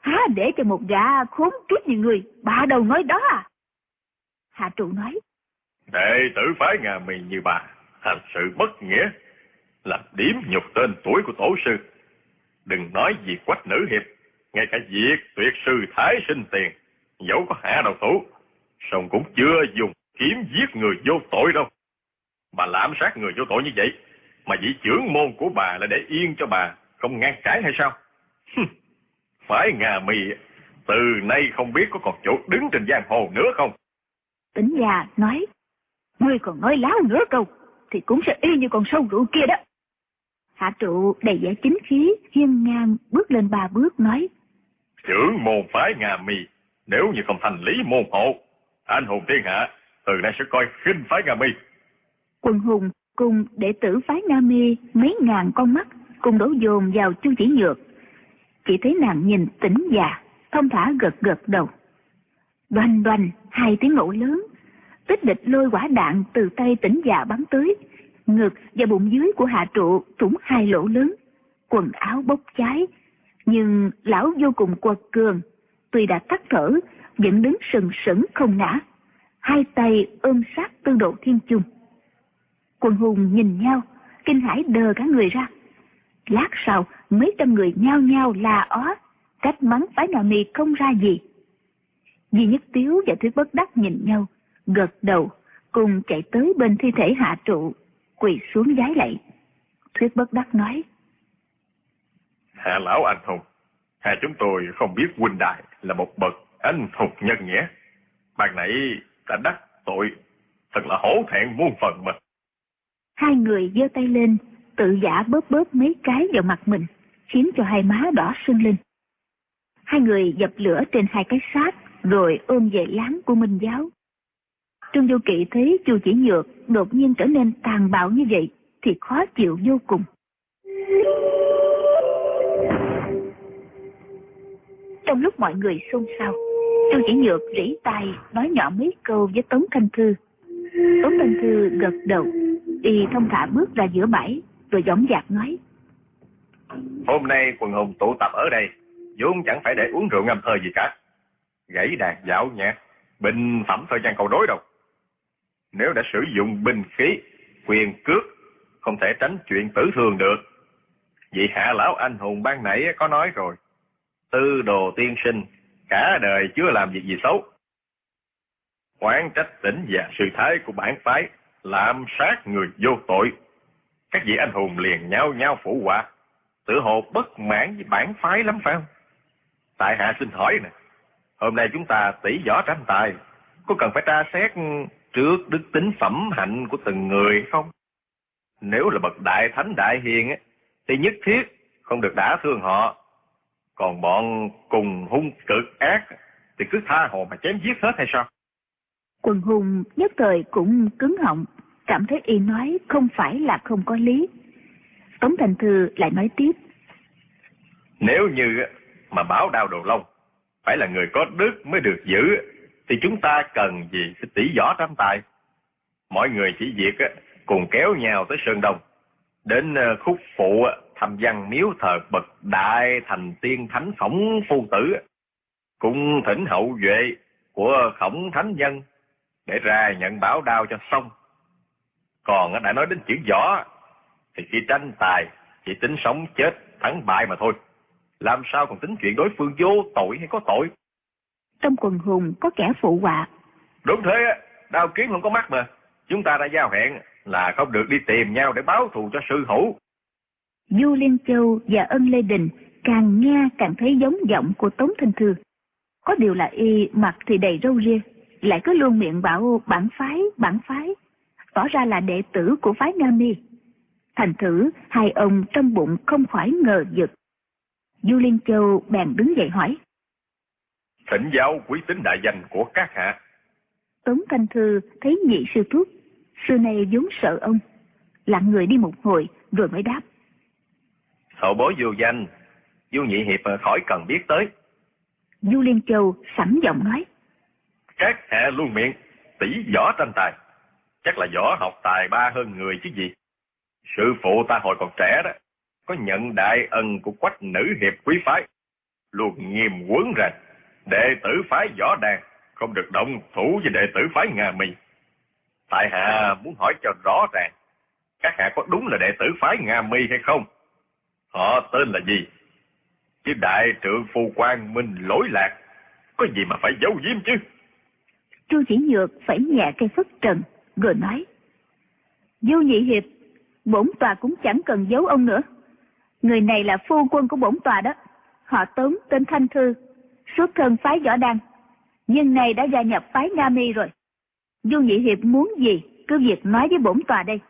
Há để cho một gã khốn kiếp như người bạ đầu nói đó à? Hạ trụ nói. Đệ tử phái Nga Mi như bà, hành sự bất nghĩa, làm điểm nhục tên tuổi của tổ sư. Đừng nói việc Quách nữ hiệp, ngay cả việc tuyệt sư Thái Sinh Tiền, dẫu có hạ đầu thủ, song cũng chưa dùng kiếm giết người vô tội đâu. Bà lạm sát người vô tội như vậy, mà vị trưởng môn của bà là để yên cho bà không ngăn cản hay sao? Phái Nga Mi từ nay không biết có còn chỗ đứng trên giang hồ nữa không? Tỉnh già nói. Ngươi còn nói láo nữa câu thì cũng sẽ y như con sâu rượu kia đó. Hạ trụ đầy vẻ chính khí, hiên ngang bước lên 3 bước nói. Trưởng môn phái Nga Mi nếu như không thành lý môn hộ, anh hùng thiên hạ từ nay sẽ coi khinh phái Nga Mi. Quần hùng cùng đệ tử phái Nga Mi mấy ngàn con mắt cùng đổ dồn vào Chu Chỉ Nhược. Chỉ thấy nàng nhìn tỉnh già, thông thả gật gật đầu. Đoành đoành 2 tiếng nổ lớn, Tích Địch lôi quả đạn từ tay tỉnh già bắn tới, ngực và bụng dưới của Hạ trụ thủng 2 lỗ lớn, quần áo bốc cháy, nhưng lão vô cùng quật cường, tuy đã tắt thở vẫn đứng sừng sững không ngã, 2 tay ôm sát Tư Độ Thiên Chung. Quần hùng nhìn nhau, kinh hãi đờ cả người ra. Lát sau mấy trăm người nhao nhao la ó, trách mắng phái Nga Mi không ra gì. Duy Nhất Tiếu và Thuyết Bất Đắc nhìn nhau, gật đầu, cùng chạy tới bên thi thể Hạ trụ, quỳ xuống vái lạy. Thuyết Bất Đắc nói. Hạ lão anh hùng, hai chúng tôi không biết huynh đài là một bậc anh hùng nhân nghĩa. Bạn nãy đã đắc tội, thật là hổ thẹn muôn phần mà. 2 người giơ tay lên, tự giả bóp bóp mấy cái vào mặt mình, khiến cho 2 má đỏ sưng lên. 2 người dập lửa trên 2 cái xác, rồi ôm về láng của Minh Giáo. Trương Vô Kỵ thấy Chu Chỉ Nhược đột nhiên trở nên tàn bạo như vậy, thì khó chịu vô cùng. Trong lúc mọi người xôn xao, Chu Chỉ Nhược rỉ tai nói nhỏ mấy câu với Tống Thanh Thư. Tống Thanh Thư gật đầu, y thông thả bước ra giữa bãi, rồi dõng dạc nói. Hôm nay quần hùng tụ tập ở đây, vốn chẳng phải để uống rượu ngâm thơ gì cả. Gãy đàn dạo nhạc, binh phẩm thời gian cầu đối đâu. Nếu đã sử dụng binh khí, quyền cước, không thể tránh chuyện tử thương được. Vị hạ lão anh hùng ban nãy có nói rồi, Tư Đồ tiên sinh cả đời chưa làm việc gì xấu. Oán trách tỉnh và sư thái của bản phái lạm sát người vô tội. Các vị anh hùng liền nhao nhao phụ họa, tự hồ bất mãn với bản phái lắm phải không? Tại hạ xin hỏi nè, hôm nay chúng ta tỷ võ tranh tài, có cần phải tra xét trước đức tính phẩm hạnh của từng người không? Nếu là bậc đại thánh đại hiền thì nhất thiết không được đả thương họ. Còn bọn cùng hung cực ác thì cứ tha hồ mà chém giết hết hay sao? Quần hùng nhất thời cũng cứng họng, cảm thấy y nói không phải là không có lý. Tống Thanh Thư lại nói tiếp. Nếu như mà Bảo Đao Đồ Long phải là người có đức mới được giữ, thì chúng ta cần gì phải tỷ võ tranh tài? Mọi người chỉ việc cùng kéo nhau tới Sơn Đông, đến khúc phụ thăm văn miếu thờ bậc đại thành tiên thánh Khổng phu tử, cùng thỉnh hậu duệ của Khổng thánh nhân để ra nhận bảo đao cho xong. Còn đã nói đến chữ võ thì khi tranh tài chỉ tính sống chết thắng bại mà thôi, làm sao còn tính chuyện đối phương vô tội hay có tội? Trong quần hùng có kẻ phụ họa. Đúng thế, đao kiếm không có mắt mà. Chúng ta đã giao hẹn là không được đi tìm nhau để báo thù cho sư hữu. Du Liên Châu và Ân Lê Đình càng nghe càng thấy giống giọng của Tống Thanh Thư. Có điều là y mặt thì đầy râu ria, lại cứ luôn miệng bảo bản phái, tỏ ra là đệ tử của phái Nga Mi. Thành thử 2 ông trong bụng không khỏi ngờ vực. Du Liên Châu bèn đứng dậy hỏi. Thỉnh giáo quý tính đại danh của các hạ. Tống Thanh Thư thấy nhị sư thúc, xưa nay vốn sợ ông, lặng người đi một hồi rồi mới đáp. Hậu bối vô danh, Du nhị hiệp khỏi cần biết tới. Du Liên Châu sẵn giọng nói. Các hạ luôn miệng tỷ võ tranh tài, chắc là võ học tài ba hơn người chứ gì. Sư phụ ta hồi còn trẻ đó, có nhận đại ân của Quách nữ hiệp quý phái, luôn nghiêm huấn rằng đệ tử phái Võ Đàn không được động thủ với đệ tử phái Nga Mi. Tại hạ muốn hỏi cho rõ ràng, các hạ có đúng là đệ tử phái Nga Mi hay không? Họ tên là gì? Chứ đại trượng phu Quang Minh lỗi lạc, có gì mà phải giấu giếm chứ? Chu Chỉ Nhược phải nhẹ cây phất trần, rồi nói: Du Nhị Hiệp, bổn tòa cũng chẳng cần giấu ông nữa. Người này là phu quân của bổn tòa đó. Họ Tống, tên Thanh Thư, xuất thân phái Võ Đan, nhưng này đã gia nhập phái Nga Mi rồi. Du Nhị Hiệp muốn gì cứ việc nói với bổn tòa đây.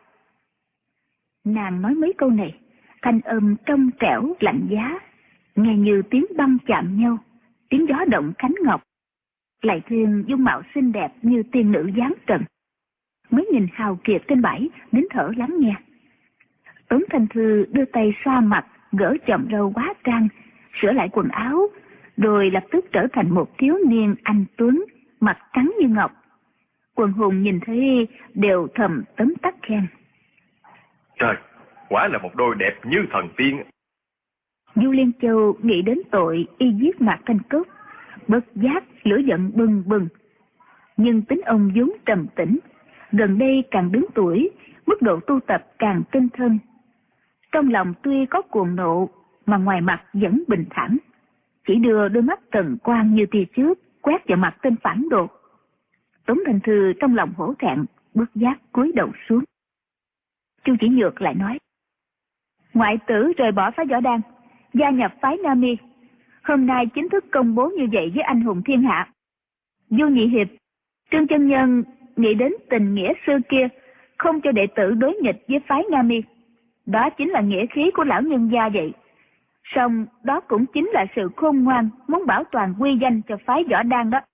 Nàng nói mấy câu này, thanh âm trong trẻo lạnh giá, nghe như tiếng băng chạm nhau, tiếng gió động cánh ngọc, lại thêm dung mạo xinh đẹp như tiên nữ giáng trần. Mấy nghìn hào kiệt trên bãi nín thở lắng nghe. Tống Thanh Thư đưa tay xoa mặt, gỡ chòm râu quá trang, sửa lại quần áo, rồi lập tức trở thành một thiếu niên anh tuấn, mặt trắng như ngọc. Quần hùng nhìn thấy đều thầm tấm tắc khen: Trời, quả là một đôi đẹp như thần tiên. Du Liên Châu nghĩ đến tội y giết Mạc Thanh Cốc, bất giác lửa giận bừng bừng. Nhưng tính ông vốn trầm tĩnh, gần đây càng đứng tuổi, mức độ tu tập càng tinh thân. Trong lòng tuy có cuồng nộ, mà ngoài mặt vẫn bình thản, chỉ đưa đôi mắt thần quang như tia chớp quét vào mặt tên phản đồ. Tống Thanh Thư trong lòng hổ thẹn, bất giác cúi đầu xuống. Chu Chỉ Nhược lại nói: Ngoại tử rời bỏ phái Võ Đan, gia nhập phái Nga Mi, hôm nay chính thức công bố như vậy với anh hùng thiên hạ. Du Nhị Hiệp, Trương chân nhân nghĩ đến tình nghĩa xưa kia, không cho đệ tử đối nghịch với phái Nga Mi. Đó chính là nghĩa khí của lão nhân gia vậy. Song đó cũng chính là sự khôn ngoan muốn bảo toàn quy danh cho phái Võ Đan đó.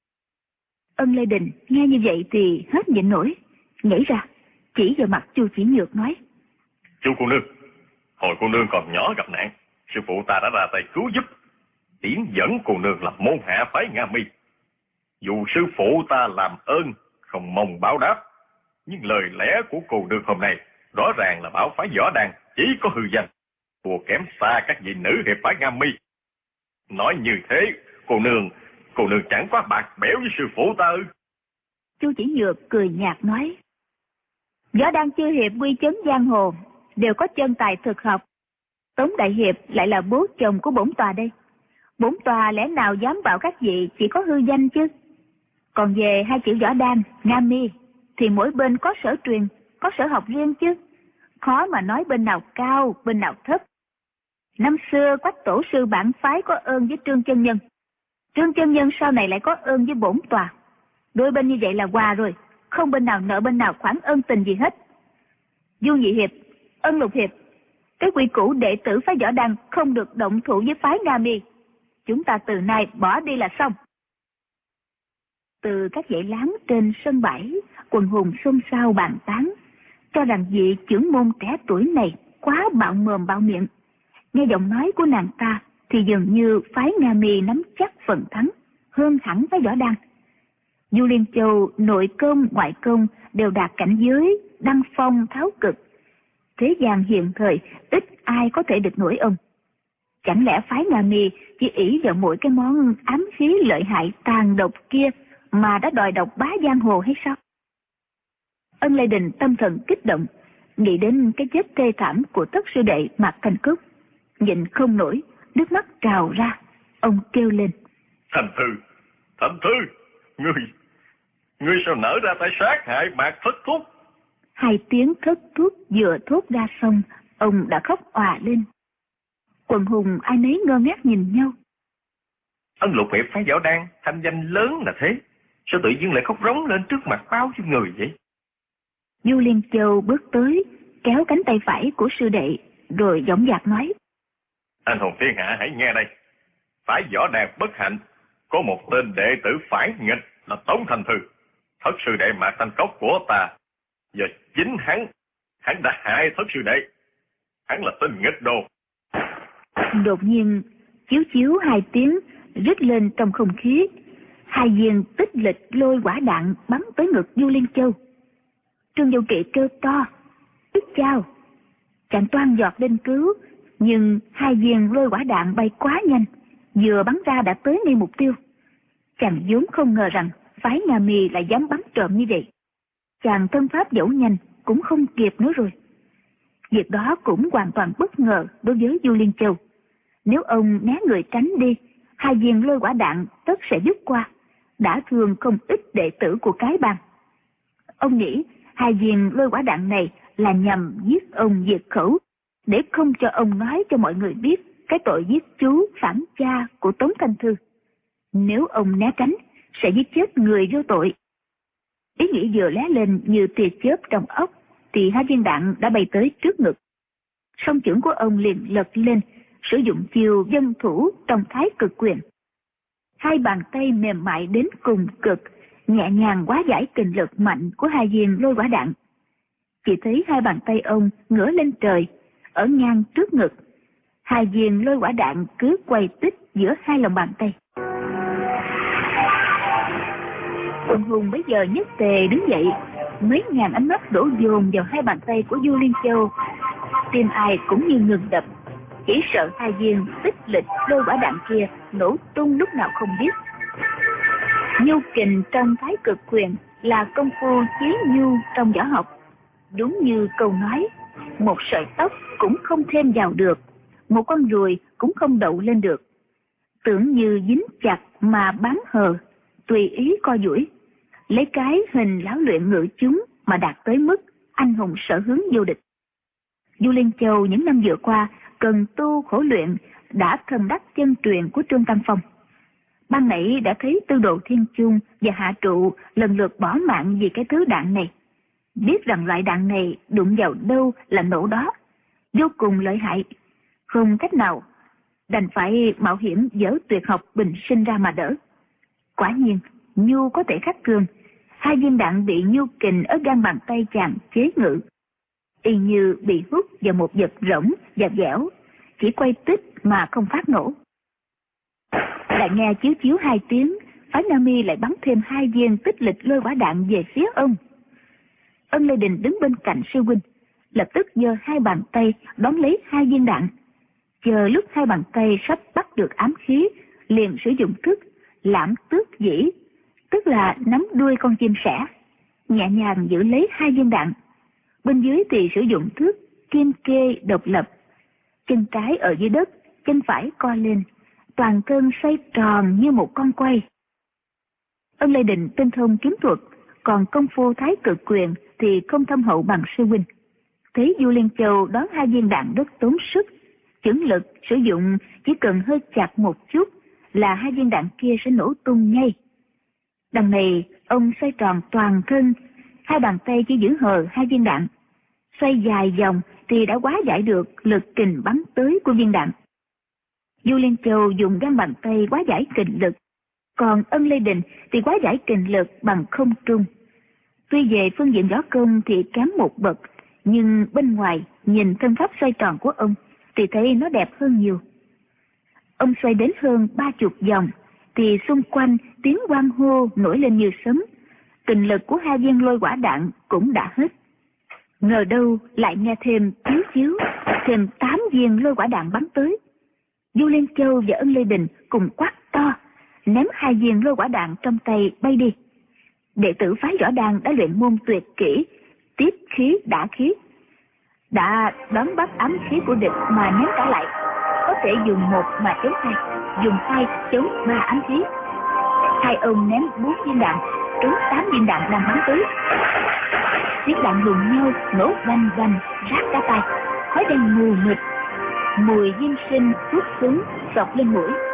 Ân Lê Đình nghe như vậy thì hết nhịn nổi, nhảy ra chỉ vào mặt Chu Chỉ Nhược nói: Chu cô nương, hồi cô nương còn nhỏ gặp nạn, sư phụ ta đã ra tay cứu giúp, tiến dẫn cô nương làm môn hạ phái Nga Mi. Dù sư phụ ta làm ơn không mong báo đáp, nhưng lời lẽ của cô nương hôm nay rõ ràng là bảo phái Võ Đan chỉ có hư danh, thua kém xa các vị nữ hiệp phái Nga Mi. Nói như thế, cô nương chẳng quá bạc bẽo với sư phụ ta ư? Chu Chỉ Nhược cười nhạt nói: Võ Đan chư hiệp quy chấn giang hồ, đều có chân tài thực học. Tống đại hiệp lại là bố chồng của bổn tòa đây. Bổn tòa lẽ nào dám bảo các vị chỉ có hư danh chứ? Còn về hai chữ Võ Đan, Nga Mi thì mỗi bên có sở truyền, có sở học riêng chứ. Khó mà nói bên nào cao, bên nào thấp. Năm xưa Quách tổ sư bản phái có ơn với Trương chân nhân, Trương chân nhân sau này lại có ơn với bổn tòa. Đôi bên như vậy là hòa rồi, không bên nào nợ bên nào khoản ân tình gì hết. Du Nhị Hiệp, Ân Lục Hiệp, cái quy củ đệ tử phái Võ Đan không được động thủ với phái Nga Mi. Chúng ta từ nay bỏ đi là xong. Từ các dãy láng trên sân bãi, quần hùng xôn xao bàn tán, cho rằng vị trưởng môn trẻ tuổi này quá bạo mồm bạo miệng. Nghe giọng nói của nàng ta thì dường như phái Nga Mi nắm chắc phần thắng, hơn hẳn phái Võ Đan. Du Liên Châu nội công ngoại công đều đạt cảnh giới đăng phong tháo cực. Thế gian hiện thời ít ai có thể địch nổi ông. Chẳng lẽ phái Nga Mi chỉ ỷ vào mỗi cái món ám khí lợi hại tàn độc kia mà đã đòi độc bá giang hồ hay sao? Ân Lê Đình tâm thần kích động, nghĩ đến cái chết thê thảm của thất sư đệ Mạc Thanh Cốc, nhịn không nổi, nước mắt trào ra. Ông kêu lên: Thanh Thư, ngươi sao nỡ ra tay sát hại Mạc Thất Thúc? Hai tiếng thất thúc vừa thốt ra xong, ông đã khóc òa lên. Quần hùng ai nấy ngơ ngác nhìn nhau. Ân Lục hiệp phái Võ Đan thanh danh lớn là thế, sao tự nhiên lại khóc rống lên trước mặt bao nhiêu người vậy? Du Liên Châu bước tới, kéo cánh tay phải của sư đệ, rồi dõng dạc nói: Anh hùng thiên hạ hãy nghe đây. Phái Võ Đan bất hạnh, có một tên đệ tử phản nghịch là Tống Thanh Thư, thất sư đệ Mạc Thanh Cốc của ta. Giờ chính hắn đã hại thất sư đệ. Hắn là tên nghịch đồ. Đột nhiên, chiếu chiếu hai tiếng rít lên trong không khí. Hai viên tích lịch lôi quả đạn bắn tới ngực Du Liên Châu. Trương Vô Kỵ kêu to: Đức chào! Chàng toan giọt lên cứu, nhưng hai viên lôi quả đạn bay quá nhanh, vừa bắn ra đã tới ngay mục tiêu. Chàng vốn không ngờ rằng phái Nga Mi lại dám bắn trộm như vậy. Chàng thân pháp dẫu nhanh cũng không kịp nữa rồi. Việc đó cũng hoàn toàn bất ngờ đối với Du Liên Châu. Nếu ông né người tránh đi, 2 viên lôi quả đạn tất sẽ dứt qua, đã thương không ít đệ tử của cái bang. Ông nghĩ 2 viên lôi quả đạn này là nhằm giết ông diệt khẩu, để không cho ông nói cho mọi người biết cái tội giết chú phản cha của Tống Thanh Thư. Nếu ông né tránh, sẽ giết chết người vô tội. Ý nghĩ vừa lóe lên như tia chớp trong óc, thì 2 viên đạn đã bay tới trước ngực. Song chưởng của ông liền lật lên, sử dụng chiêu dân thủ trong Thái Cực Quyền. 2 bàn tay mềm mại đến cùng cực, nhẹ nhàng hóa giải kình lực mạnh của 2 viên lôi quả đạn. Chỉ thấy 2 bàn tay ông ngửa lên trời, ở ngang trước ngực. 2 viên lôi quả đạn cứ quay tích giữa 2 lòng bàn tay. Quân hùng bấy giờ nhất tề đứng dậy, mấy ngàn ánh mắt đổ dồn vào 2 bàn tay của Du Liên Châu. Tim ai cũng như ngừng đập, chỉ sợ 2 viên tích lịch lôi quả đạn kia nổ tung lúc nào không biết. Nhu kình trong Thái Cực Quyền là công phu chí nhu trong võ học. Đúng như câu nói, một sợi tóc cũng không thêm vào được, một con ruồi cũng không đậu lên được. Tưởng như dính chặt mà bám hờ, tùy ý co duỗi, lấy cái hình lão luyện ngự chúng mà đạt tới mức anh hùng sở hướng vô địch. Du Liên Châu những năm vừa qua cần tu khổ luyện, đã thần đắc chân truyền của Trương Tam Phong. Ban nãy đã thấy Tư Đồ Thiên Chung và Hạ Trụ lần lượt bỏ mạng vì cái thứ đạn này. Biết rằng loại đạn này đụng vào đâu là nổ đó, vô cùng lợi hại. Không cách nào, đành phải mạo hiểm dở tuyệt học bình sinh ra mà đỡ. Quả nhiên, nhu có thể khắc thường. 2 viên đạn bị nhu kình ở gan bàn tay chàng chế ngự, y như bị hút vào một vật rỗng và dẻo, chỉ quay tích mà không phát nổ. Lại nghe chiếu chiếu 2 tiếng, phái Nga Mi lại bắn thêm 2 viên tích lịch lôi quả đạn về phía ông. Ân Lê Đình đứng bên cạnh sư huynh, lập tức giơ 2 bàn tay đón lấy 2 viên đạn. Chờ lúc 2 bàn tay sắp bắt được ám khí, liền sử dụng thức lãm tước dĩ, tức là nắm đuôi con chim sẻ, nhẹ nhàng giữ lấy 2 viên đạn. Bên dưới thì sử dụng thước kim kê độc lập, chân trái ở dưới đất, chân phải co lên, toàn thân xoay tròn như một con quay. Ân Lê Đình tinh thông kiếm thuật, còn công phu Thái Cực Quyền thì không thâm hậu bằng sư huynh. Thấy Du Liên Châu đón 2 viên đạn rất tốn sức, chưởng lực sử dụng chỉ cần hơi chặt một chút là 2 viên đạn kia sẽ nổ tung ngay. Đằng này ông xoay tròn toàn thân, 2 bàn tay chỉ giữ hờ 2 viên đạn, xoay dài vòng thì đã hóa giải được lực kình bắn tới của viên đạn. Du Liên Châu dùng gan bàn tay hóa giải kình lực, còn Ân Lê Đình thì hóa giải kình lực bằng không trung. Tuy về phương diện võ công thì kém một bậc, nhưng bên ngoài nhìn thân pháp xoay tròn của ông thì thấy nó đẹp hơn nhiều. Ông xoay đến hơn 30 vòng thì xung quanh tiếng hoan hô nổi lên như sấm. Kình lực của 2 viên lôi quả đạn cũng đã hết. Ngờ đâu lại nghe thêm chiếu chiếu, thêm 8 viên lôi quả đạn bắn tới. Du Liên Châu và Ân Lê Đình cùng quát to, ném 2 viên lôi quả đạn trong tay bay đi. Đệ tử phái Võ Đan đã luyện môn tuyệt kỹ, tiếp khí đả khí, đã đón bắt ám khí của địch mà ném trả lại, có thể dùng 1 mà chống 2, dùng 2 chống 3 ám khí. 2 ông ném 4 viên đạn, trúng 8 viên đạn đang bắn tới. Tiếng đạn đụng nhau nổ vang vang rát cả tai, khói đen mù mịt, mùi diêm sinh thuốc súng xộc lên mũi.